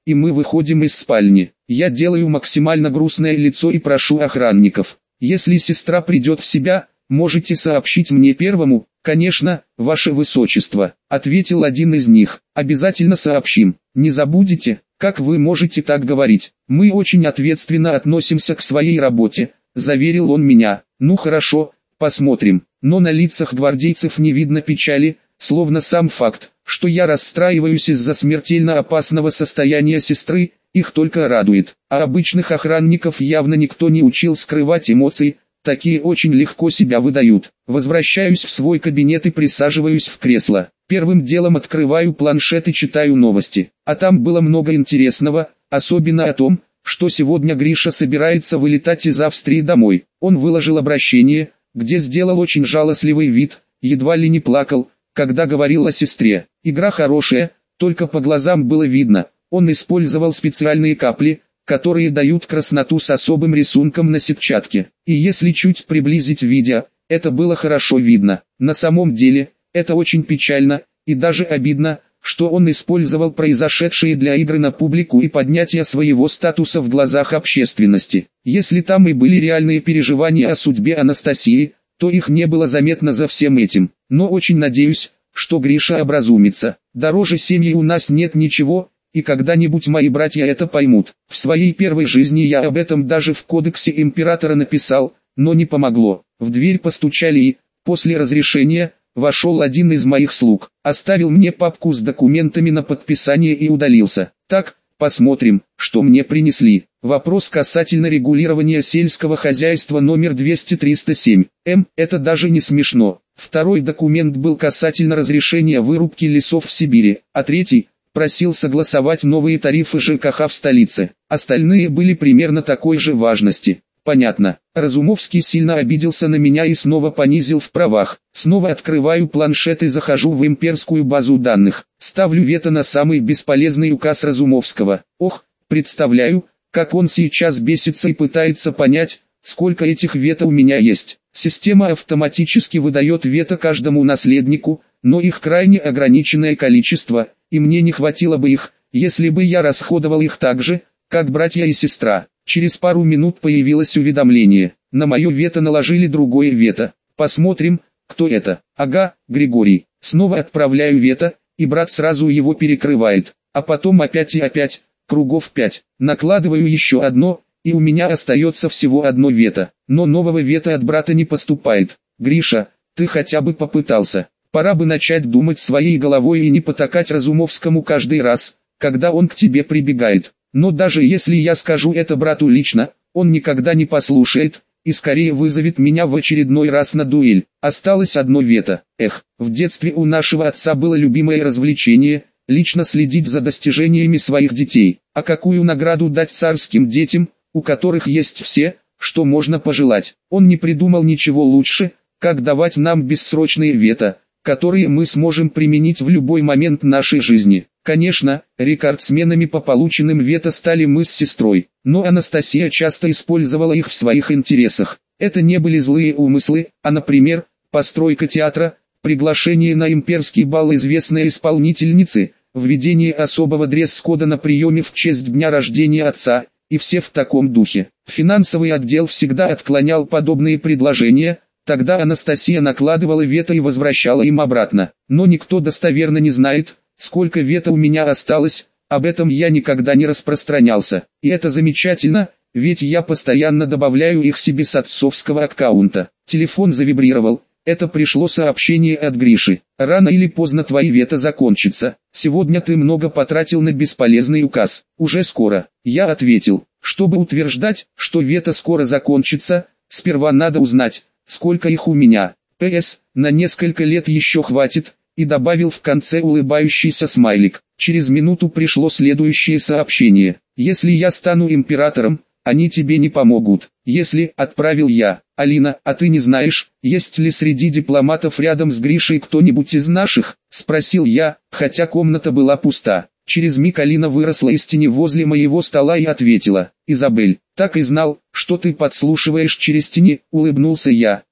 и мы выходим из спальни. Я делаю максимально грустное лицо и прошу охранников. Если сестра придет в себя, можете сообщить мне первому. Конечно, ваше высочество, ответил один из них. Обязательно сообщим. Не забудете, как вы можете так говорить. Мы очень ответственно относимся к своей работе, заверил он меня. Ну хорошо, посмотрим. Но на лицах гвардейцев не видно печали, словно сам факт, что я расстраиваюсь из-за смертельно опасного состояния сестры, их только радует. А обычных охранников явно никто не учил скрывать эмоции, такие очень легко себя выдают. Возвращаюсь в свой кабинет и присаживаюсь в кресло. Первым делом открываю планшет и читаю новости. А там было много интересного, особенно о том, что сегодня Гриша собирается вылетать из Австрии домой. Он выложил обращение, где сделал очень жалостливый вид, едва ли не плакал, когда говорил о сестре. Игра хорошая, только по глазам было видно. Он использовал специальные капли, которые дают красноту с особым рисунком на сетчатке. И если чуть приблизить видео, это было хорошо видно. На самом деле, это очень печально, и даже обидно, что он использовал произошедшее для игры на публику и поднятия своего статуса в глазах общественности. Если там и были реальные переживания о судьбе Анастасии, то их не было заметно за всем этим. Но очень надеюсь, что Гриша образумится. Дороже семьи у нас нет ничего, и когда-нибудь мои братья это поймут. В своей первой жизни я об этом даже в кодексе императора написал, но не помогло. В дверь постучали и, после разрешения, вошел один из моих слуг, оставил мне папку с документами на подписание и удалился. Так, посмотрим, что мне принесли. Вопрос касательно регулирования сельского хозяйства номер 200-307. Это даже не смешно. Второй документ был касательно разрешения вырубки лесов в Сибири, а третий просил согласовать новые тарифы ЖКХ в столице. Остальные были примерно такой же важности. Понятно. Разумовский сильно обиделся на меня и снова понизил в правах. Снова открываю планшет и захожу в имперскую базу данных. Ставлю вето на самый бесполезный указ Разумовского. Ох, представляю, как он сейчас бесится и пытается понять, сколько этих вето у меня есть. Система автоматически выдает вето каждому наследнику, но их крайне ограниченное количество, и мне не хватило бы их, если бы я расходовал их так же, как братья и сестра. Через пару минут появилось уведомление. На мое вето наложили другое вето. Посмотрим, кто это. Ага, Григорий. Снова отправляю вето, и брат сразу его перекрывает. А потом опять и опять, кругов 5. Накладываю еще одно, и у меня остается всего одно вето. Но нового вето от брата не поступает. Гриша, ты хотя бы попытался. Пора бы начать думать своей головой и не потакать Разумовскому каждый раз, когда он к тебе прибегает. Но даже если я скажу это брату лично, он никогда не послушает, и скорее вызовет меня в очередной раз на дуэль. Осталось одно вето. В детстве у нашего отца было любимое развлечение – лично следить за достижениями своих детей. А какую награду дать царским детям, у которых есть все, что можно пожелать? Он не придумал ничего лучше, как давать нам бессрочные вето, которые мы сможем применить в любой момент нашей жизни. Конечно, рекордсменами по полученным вето стали мы с сестрой, но Анастасия часто использовала их в своих интересах. Это не были злые умыслы, а, например, постройка театра, приглашение на имперский бал известной исполнительницы, введение особого дресс-кода на приеме в честь дня рождения отца, и все в таком духе. Финансовый отдел всегда отклонял подобные предложения, тогда Анастасия накладывала вето и возвращала им обратно. Но никто достоверно не знает, сколько вето у меня осталось, об этом я никогда не распространялся. И это замечательно, ведь я постоянно добавляю их себе с отцовского аккаунта. Телефон завибрировал, это пришло сообщение от Гриши. Рано или поздно твои вето закончатся. Сегодня ты много потратил на бесполезный указ. Уже скоро. Я ответил, чтобы утверждать, что вето скоро закончится, сперва надо узнать, сколько их у меня. ПС, на несколько лет еще хватит. И добавил в конце улыбающийся смайлик. Через минуту пришло следующее сообщение. Если я стану императором, они тебе не помогут. Если, отправил я. Алина, а ты не знаешь, есть ли среди дипломатов рядом с Гришей кто-нибудь из наших? Спросил я, хотя комната была пуста. Через миг Алина выросла из тени возле моего стола и ответила. Изабель, так и знал, что ты подслушиваешь через тени, улыбнулся я.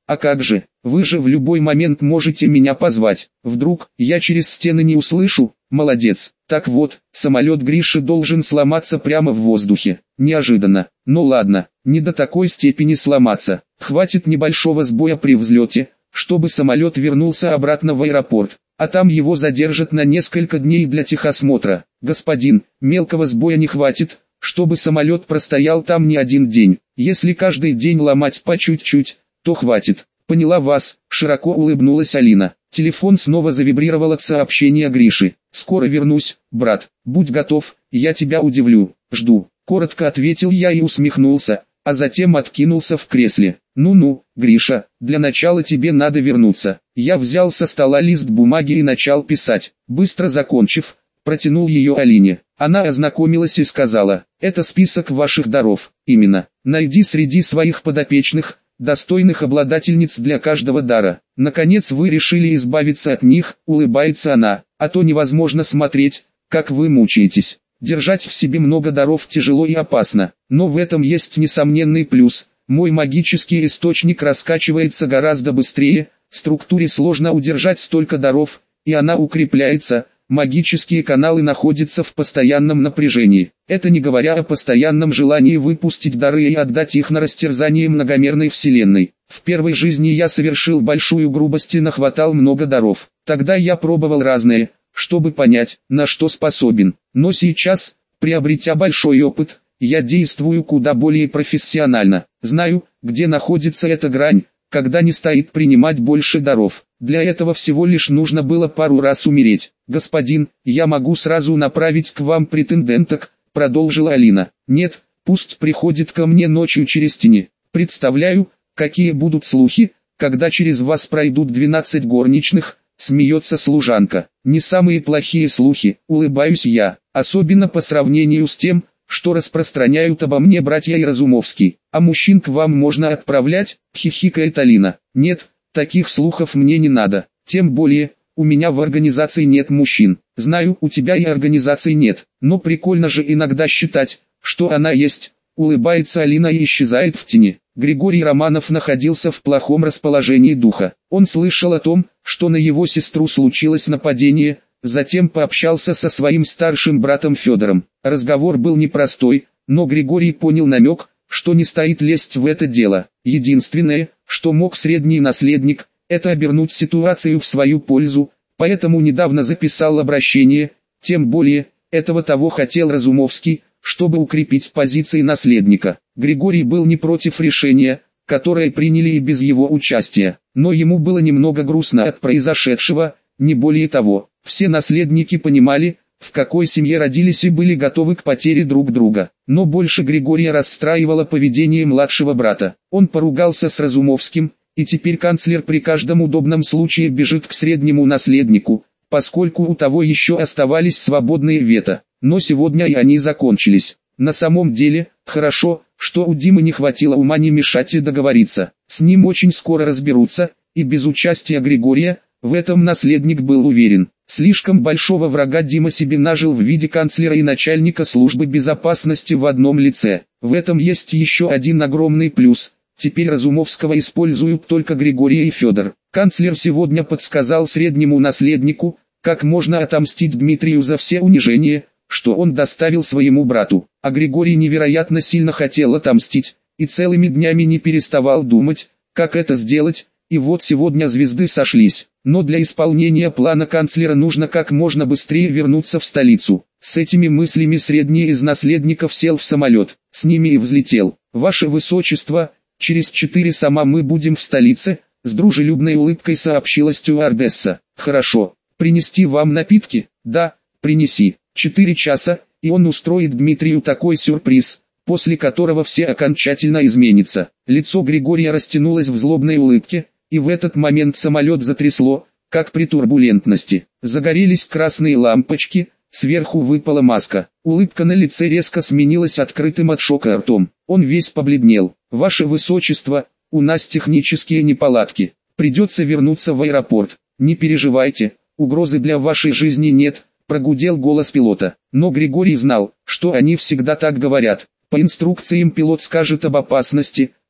А как же, вы же в любой момент можете меня позвать. Вдруг, я через стены не услышу? Молодец. Так вот, самолет Гриши должен сломаться прямо в воздухе. Неожиданно. Ну ладно, не до такой степени сломаться. Хватит небольшого сбоя при взлете, чтобы самолет вернулся обратно в аэропорт. А там его задержат на несколько дней для техосмотра. Господин, мелкого сбоя не хватит, чтобы самолет простоял там не один день. Если каждый день ломать по чуть-чуть, то хватит. Поняла вас, широко улыбнулась Алина. Телефон снова завибрировал от сообщения Гриши. Скоро вернусь, брат, будь готов, я тебя удивлю, жду. Коротко ответил я и усмехнулся, а затем откинулся в кресле. Ну-ну, Гриша, для начала тебе надо вернуться. Я взял со стола лист бумаги и начал писать. Быстро закончив, протянул ее Алине. Она ознакомилась и сказала: это список ваших даров. Именно, найди среди своих подопечных достойных обладательниц для каждого дара. Наконец вы решили избавиться от них, улыбается она, а то невозможно смотреть, как вы мучаетесь. Держать в себе много даров тяжело и опасно, но в этом есть несомненный плюс. Мой магический источник раскачивается гораздо быстрее, структуре сложно удержать столько даров, и она укрепляется. Магические каналы находятся в постоянном напряжении. Это не говоря о постоянном желании выпустить дары и отдать их на растерзание многомерной вселенной. В первой жизни я совершил большую грубость и нахватал много даров. Тогда я пробовал разные, чтобы понять, на что способен. Но сейчас, приобретя большой опыт, я действую куда более профессионально. Знаю, где находится эта грань, когда не стоит принимать больше даров. Для этого всего лишь нужно было пару раз умереть. «Господин, я могу сразу направить к вам претенденток», — продолжила Алина. «Нет, пусть приходит ко мне ночью через тени. Представляю, какие будут слухи, когда через вас пройдут 12 горничных», — смеется служанка. «Не самые плохие слухи», — улыбаюсь я, особенно по сравнению с тем, что распространяют обо мне братья и Разумовский. «А мужчин к вам можно отправлять?» — хихикает Алина. «Нет, таких слухов мне не надо, тем более, у меня в организации нет мужчин. Знаю, у тебя и организации нет, но прикольно же иногда считать, что она есть», — улыбается Алина и исчезает в тени. Григорий Романов находился в плохом расположении духа. Он слышал о том, что на его сестру случилось нападение, затем пообщался со своим старшим братом Федором. Разговор был непростой, но Григорий понял намек, что не стоит лезть в это дело. Единственное, что мог средний наследник, это обернуть ситуацию в свою пользу, поэтому недавно записал обращение, тем более, этого того хотел Разумовский, чтобы укрепить позиции наследника. Григорий был не против решения, которое приняли и без его участия, но ему было немного грустно от произошедшего, не более того. Все наследники понимали, в какой семье родились и были готовы к потере друг друга. Но больше Григория расстраивало поведение младшего брата. Он поругался с Разумовским, и теперь канцлер при каждом удобном случае бежит к среднему наследнику, поскольку у того еще оставались свободные вето. Но сегодня и они закончились. На самом деле, хорошо, что у Димы не хватило ума не мешать и договориться. С ним очень скоро разберутся, и без участия Григория, в этом наследник был уверен. Слишком большого врага Дима себе нажил в виде канцлера и начальника службы безопасности в одном лице. В этом есть еще один огромный плюс. Теперь Разумовского используют только Григорий и Федор. Канцлер сегодня подсказал среднему наследнику, как можно отомстить Дмитрию за все унижения, что он доставил своему брату. А Григорий невероятно сильно хотел отомстить, и целыми днями не переставал думать, как это сделать. И вот сегодня звезды сошлись, но для исполнения плана канцлера нужно как можно быстрее вернуться в столицу. С этими мыслями средний из наследников сел в самолет, с ними и взлетел. «Ваше Высочество, через 4 сама мы будем в столице», — с дружелюбной улыбкой сообщила стюардесса. «Хорошо, принести вам напитки?» «Да, принеси». 4 часа, и он устроит Дмитрию такой сюрприз, после которого все окончательно изменится. Лицо Григория растянулось в злобной улыбке, и в этот момент самолет затрясло, как при турбулентности. Загорелись красные лампочки, сверху выпала маска. Улыбка на лице резко сменилась открытым от шока ртом. Он весь побледнел. «Ваше Высочество, у нас технические неполадки. Придется вернуться в аэропорт. Не переживайте, угрозы для вашей жизни нет», — прогудел голос пилота. Но Григорий знал, что они всегда так говорят. По инструкциям пилот скажет об опасности,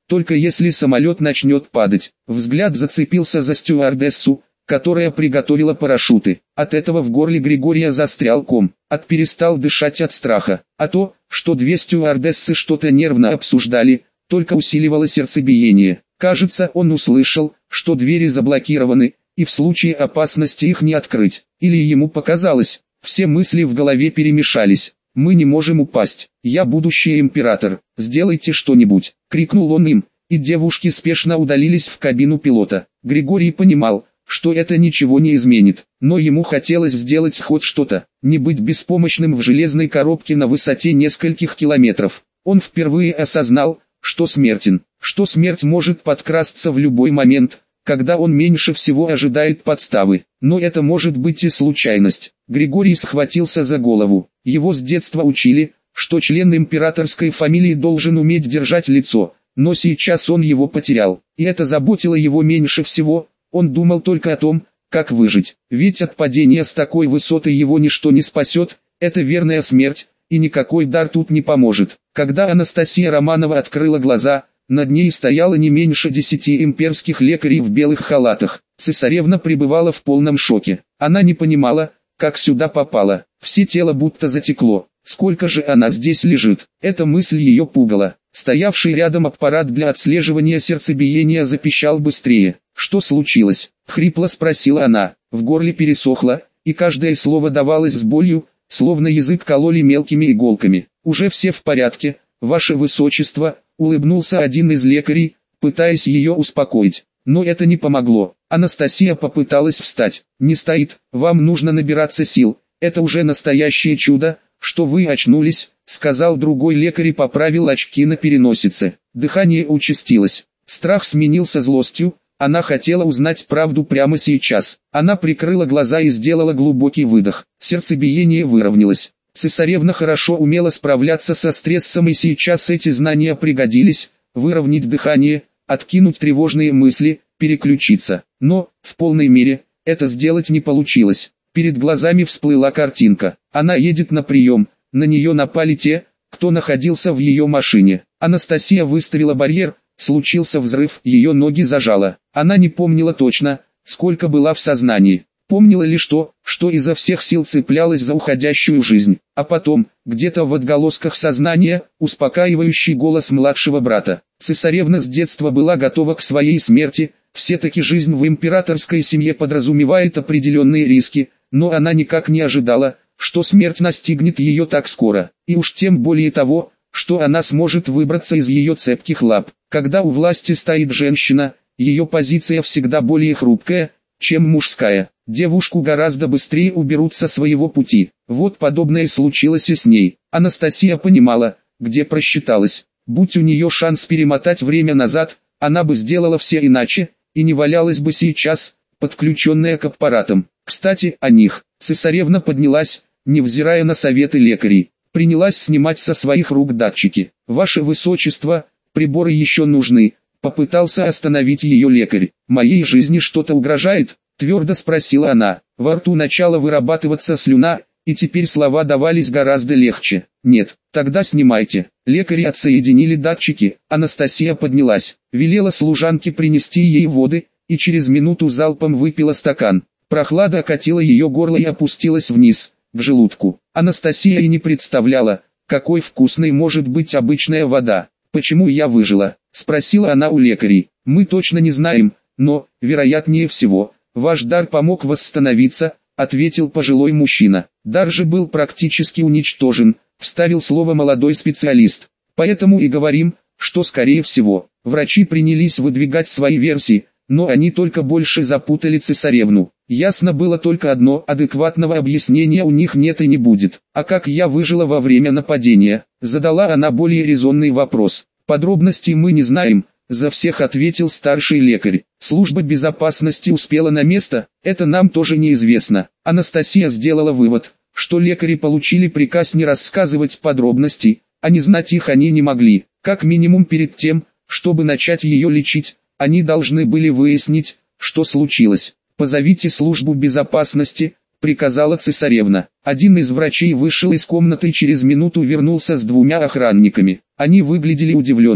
только если самолет начнет падать. Взгляд зацепился за стюардессу, которая приготовила парашюты. От этого в горле Григория застрял ком, перестал дышать от страха. А то, что две стюардессы что-то нервно обсуждали, только усиливало сердцебиение. Кажется, он услышал, что двери заблокированы, и в случае опасности их не открыть. Или ему показалось, все мысли в голове перемешались. «Мы не можем упасть, я будущий император, сделайте что-нибудь», — крикнул он им, и девушки спешно удалились в кабину пилота. Григорий понимал, что это ничего не изменит, но ему хотелось сделать хоть что-то, не быть беспомощным в железной коробке на высоте нескольких километров. Он впервые осознал, что смертен, что смерть может подкрасться в любой момент, когда он меньше всего ожидает подставы. Но это может быть и случайность. Григорий схватился за голову. Его с детства учили, что член императорской фамилии должен уметь держать лицо, но сейчас он его потерял, и это заботило его меньше всего. Он думал только о том, как выжить, ведь от падения с такой высоты его ничто не спасет, это верная смерть, и никакой дар тут не поможет. Когда Анастасия Романова открыла глаза, над ней стояло не меньше 10 имперских лекарей в белых халатах. Цесаревна пребывала в полном шоке. Она не понимала, как сюда попала. Все тело будто затекло. Сколько же она здесь лежит? Эта мысль ее пугала. Стоявший рядом аппарат для отслеживания сердцебиения запищал быстрее. «Что случилось?» — хрипло спросила она. В горле пересохло, и каждое слово давалось с болью, словно язык кололи мелкими иголками. «Уже все в порядке, ваше высочество», — улыбнулся один из лекарей, пытаясь ее успокоить. Но это не помогло. Анастасия попыталась встать. «Не стоит, вам нужно набираться сил, это уже настоящее чудо, что вы очнулись», — сказал другой лекарь и поправил очки на переносице. Дыхание участилось. Страх сменился злостью. Она хотела узнать правду прямо сейчас. Она прикрыла глаза и сделала глубокий выдох. Сердцебиение выровнялось. Цесаревна хорошо умела справляться со стрессом, и сейчас эти знания пригодились: выровнять дыхание, откинуть тревожные мысли, переключиться. Но, в полной мере, это сделать не получилось. Перед глазами всплыла картинка. Она едет на прием, на нее напали те, кто находился в ее машине. Анастасия выставила барьер, случился взрыв, ее ноги зажало. Она не помнила точно, сколько была в сознании. Помнила лишь то, что изо всех сил цеплялась за уходящую жизнь. А потом, где-то в отголосках сознания, успокаивающий голос младшего брата. Цесаревна с детства была готова к своей смерти. Все-таки жизнь в императорской семье подразумевает определенные риски, но она никак не ожидала, что смерть настигнет ее так скоро. И уж тем более того, что она сможет выбраться из ее цепких лап. Когда у власти стоит женщина, ее позиция всегда более хрупкая, чем мужская. Девушку гораздо быстрее уберут со своего пути. Вот подобное случилось и с ней. Анастасия понимала, где просчиталась. Будь у нее шанс перемотать время назад, она бы сделала все иначе, и не валялась бы сейчас, подключенная к аппаратам. Кстати, о них. Цесаревна поднялась, невзирая на советы лекарей. Принялась снимать со своих рук датчики. «Ваше высочество, приборы еще нужны», — попытался остановить ее лекарь. «Моей жизни что-то угрожает?» — твердо спросила она. Во рту начала вырабатываться слюна, и теперь слова давались гораздо легче. «Нет, тогда снимайте». Лекари отсоединили датчики. Анастасия поднялась, велела служанке принести ей воды, и через минуту залпом выпила стакан. Прохлада окатила ее горло и опустилась вниз, к желудку. Анастасия и не представляла, какой вкусной может быть обычная вода. «Почему я выжила?» — спросила она у лекарей. «Мы точно не знаем, но, вероятнее всего, ваш дар помог восстановиться», — ответил пожилой мужчина. «Дар же был практически уничтожен», — вставил слово молодой специалист. «Поэтому и говорим, что скорее всего». Врачи принялись выдвигать свои версии, но они только больше запутали цесаревну. Ясно было только одно: адекватного объяснения у них нет и не будет. «А как я выжила во время нападения?» — задала она более резонный вопрос. «Подробностей мы не знаем», — за всех ответил старший лекарь. «Служба безопасности успела на место, это нам тоже неизвестно». Анастасия сделала вывод, что лекари получили приказ не рассказывать подробностей, а не знать их они не могли. Как минимум перед тем, чтобы начать ее лечить, они должны были выяснить, что случилось. «Позовите службу безопасности», — приказала цесаревна. Один из врачей вышел из комнаты и через минуту вернулся с двумя охранниками. Они выглядели удивленными.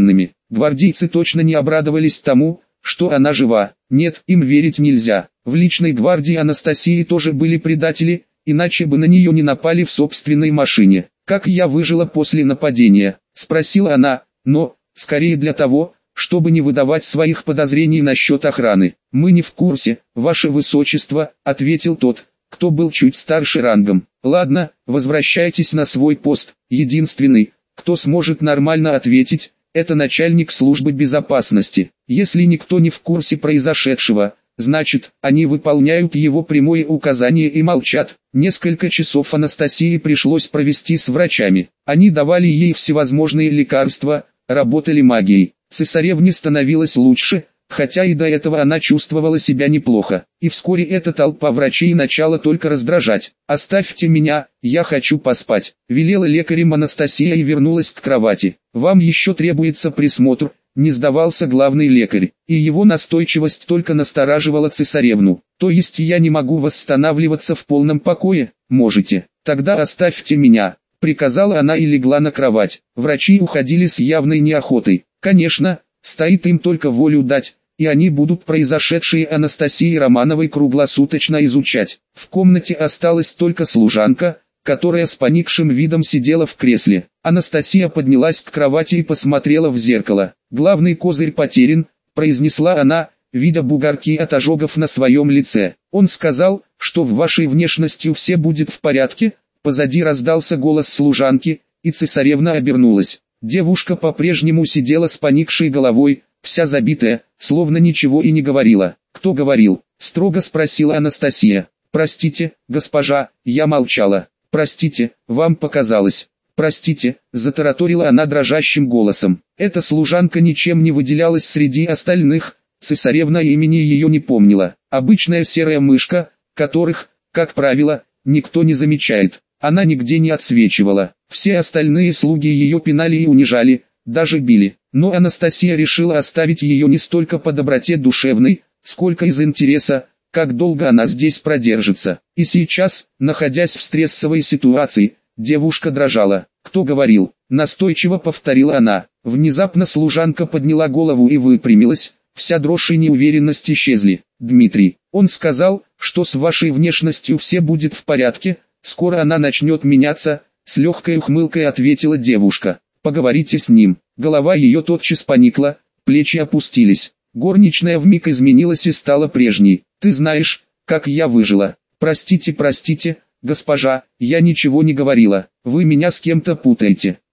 Гвардейцы точно не обрадовались тому, что она жива. Нет, им верить нельзя. В личной гвардии Анастасии тоже были предатели, иначе бы на нее не напали в собственной машине. «Как я выжила после нападения?» – спросила она, но, скорее для того, чтобы не выдавать своих подозрений насчет охраны. «Мы не в курсе, ваше высочество», – ответил тот, кто был чуть старше рангом. «Ладно, возвращайтесь на свой пост. Единственный, кто сможет нормально ответить, это начальник службы безопасности. Если никто не в курсе произошедшего, значит, они выполняют его прямое указание и молчат». Несколько часов Анастасии пришлось провести с врачами. Они давали ей всевозможные лекарства, работали магией. Цесаревне становилось лучше, хотя и до этого она чувствовала себя неплохо. И вскоре эта толпа врачей начала только раздражать. «Оставьте меня, я хочу поспать», — велела лекарем Анастасия и вернулась к кровати. «Вам еще требуется присмотр», — не сдавался главный лекарь, и его настойчивость только настораживала цесаревну. «То есть я не могу восстанавливаться в полном покое?» «Можете. Тогда оставьте меня», — приказала она и легла на кровать. Врачи уходили с явной неохотой. Конечно, стоит им только волю дать, и они будут произошедшее Анастасии Романовой круглосуточно изучать. В комнате осталась только служанка, которая с поникшим видом сидела в кресле. Анастасия поднялась к кровати и посмотрела в зеркало. «Главный козырь потерян», — произнесла она, видя бугорки от ожогов на своем лице. «Он сказал, что в вашей внешностью все будет в порядке». Позади раздался голос служанки, и цесаревна обернулась. Девушка по-прежнему сидела с поникшей головой, вся забитая, словно ничего и не говорила. «Кто говорил?» — строго спросила Анастасия. «Простите, госпожа, я молчала». «Простите, вам показалось». «Простите», — затараторила она дрожащим голосом. Эта служанка ничем не выделялась среди остальных, цесаревна имени ее не помнила. Обычная серая мышка, которых, как правило, никто не замечает. Она нигде не отсвечивала. Все остальные слуги ее пинали и унижали, даже били. Но Анастасия решила оставить ее не столько по доброте душевной, сколько из интереса, как долго она здесь продержится. И сейчас, находясь в стрессовой ситуации, девушка дрожала. «Кто говорил?» — настойчиво повторила она. Внезапно служанка подняла голову и выпрямилась, вся дрожь и неуверенность исчезли. «Дмитрий, он сказал, что с вашей внешностью все будет в порядке, скоро она начнет меняться», — с легкой ухмылкой ответила девушка. «Поговорите с ним». Голова ее тотчас поникла, плечи опустились. Горничная вмиг изменилась и стала прежней. «Ты знаешь, как я выжила». «Простите, простите, госпожа, я ничего не говорила, вы меня с кем-то путаете».